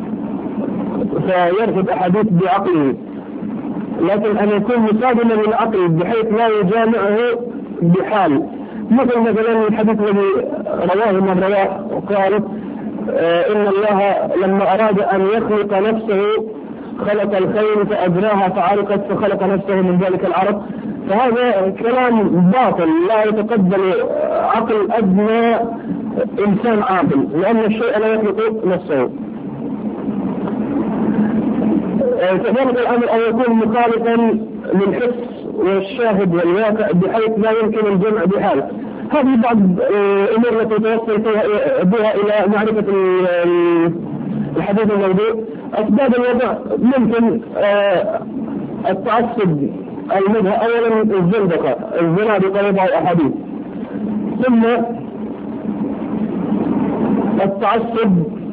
فيرفض أحاديث بعقله، لكن أن يكون مصادما للعقل بحيث لا يجامعه بحال، مثل مثلا الحديث الذي رواه ابن رواح وقال إن الله لما أراد أن يخلق نفسه خلق الخيل فأجراها فعرقت فخلق نفسه من ذلك العرق. فهذا كلام باطل لا يتقبل عقل أدنى إنسان عاقل، لأن الشيء لا يخلق نفسه. كذلك الأمر أن يكون مخالفا للحس والشاهد والواقع بحيث لا يمكن الجمع بحال. هذه بعض الأمور التي توصل بها إلى معرفة الحديث الموضوع. أسباب الوضع ممكن التعصب المذهب، أولا الزندقة الزنادقة يضع الأحاديث، ثم التعصب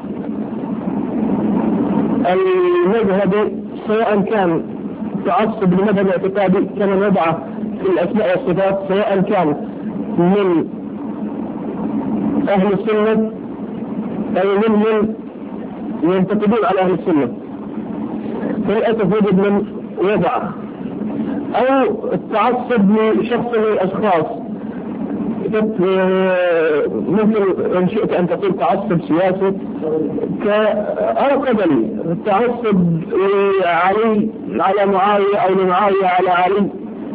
المذهبي سواء كان تعصب لمذهب اعتقادي كما وضع في الأسماء والصفات، سواء كان من أهل السنة أو من ينتقدون على أهل السنة، فللأسف يجب من وضع، أو التعصب لشخص من الأشخاص، مثل إن شئت أن تقول تعصب سياسي أو قبلي، التعصب لعلي على معاوية أو لمعاوية على علي،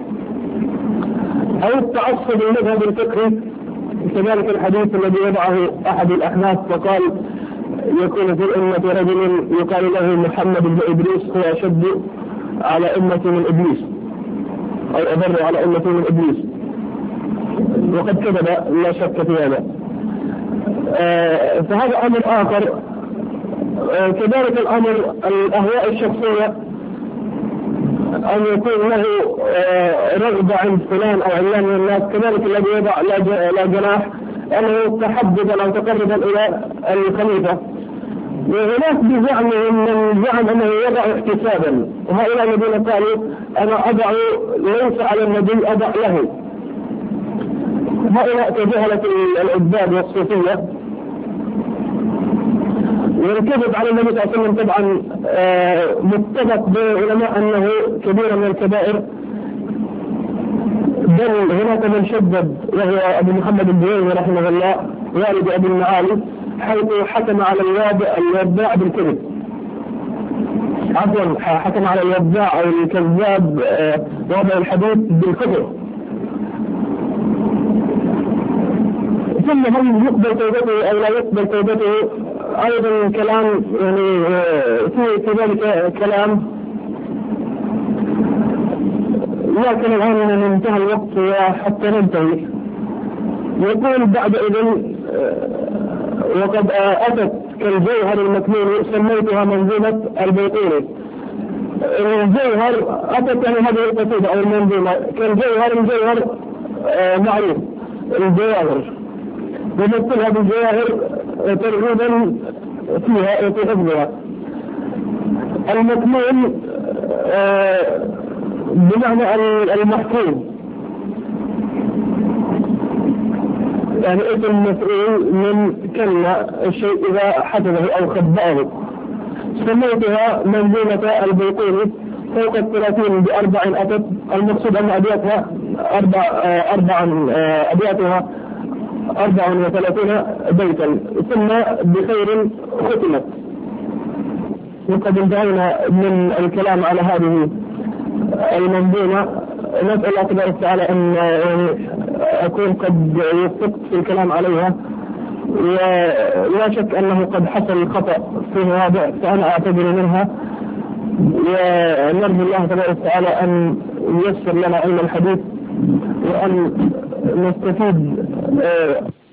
أو التعصب للمذهب الفقهي. كذلك الحديث الذي وضعه أحد الأحناف وقال يكون في الأمة رجل يقال له محمد بن إدريس هو أشد على أمة من إبليس أو أضر على أمة من إبليس، وقد كذب لا شك في هذا. آه فهذا أمر آخر. آه كذلك الأمر الأهواء الشخصية، أن يكون له آه رغبة عند فلان أو علان من الناس، كذلك الذي يضع لا جناح أنه تحببا أو تقربا إلى الخليفة. وهناك بزعمهم من زعم أنه يضع احتسابا، وهؤلاء الذين قالوا أنا أضع ليس على النبي أضع له. هؤلاء كجهلة العباد والصوفية. والكذب على النبي صلى الله عليه وسلم طبعا متفق بعلماء أنه كبير من الكبائر، بل هناك من شدد وهو أبو محمد البويهي رحمه الله والد أبي المعالي، حيث حكم على الوضاع بالكذب، عفوا حكم على الوضاع أو الكذاب وضع الحديث بالكفر. ثم هل يقبل توبته أو لا يقبل توبته أيضا كلام يعني في كذلك كلام، لكن الآن انتهى الوقت وحتى ننتهي. يقول بعد إذن وقد أتت كالجوهر المكنون سميتها منظومة البيقوني. الجوهر أتت يعني هذه القصيدة أو المنظومة كالجوهر، الجوهر معروف الجواهر، ومثلها بالجواهر ترغيبا فيها في حفظها. المكنون بمعنى المحفوظ، يعني اسم مفعول من كلمة الشيء إذا حفظه أو خبأه. سميتها منظومة البيقوني فوق الثلاثين بأربع أتت، المقصود أن أبياتها أربع أربع أبياتها أربع وثلاثين بيتا، ثم بخير ختمت. وقد انتهينا من الكلام على هذه المنظومة. نسأل الله تبارك وتعالى أن أكون قد وفقت في الكلام عليها، ولا شك أنه قد حصل خطأ في مواضع فأنا أعتذر منها، ونرجو الله تبارك وتعالى أن ييسر لنا علم الحديث وأن نستفيد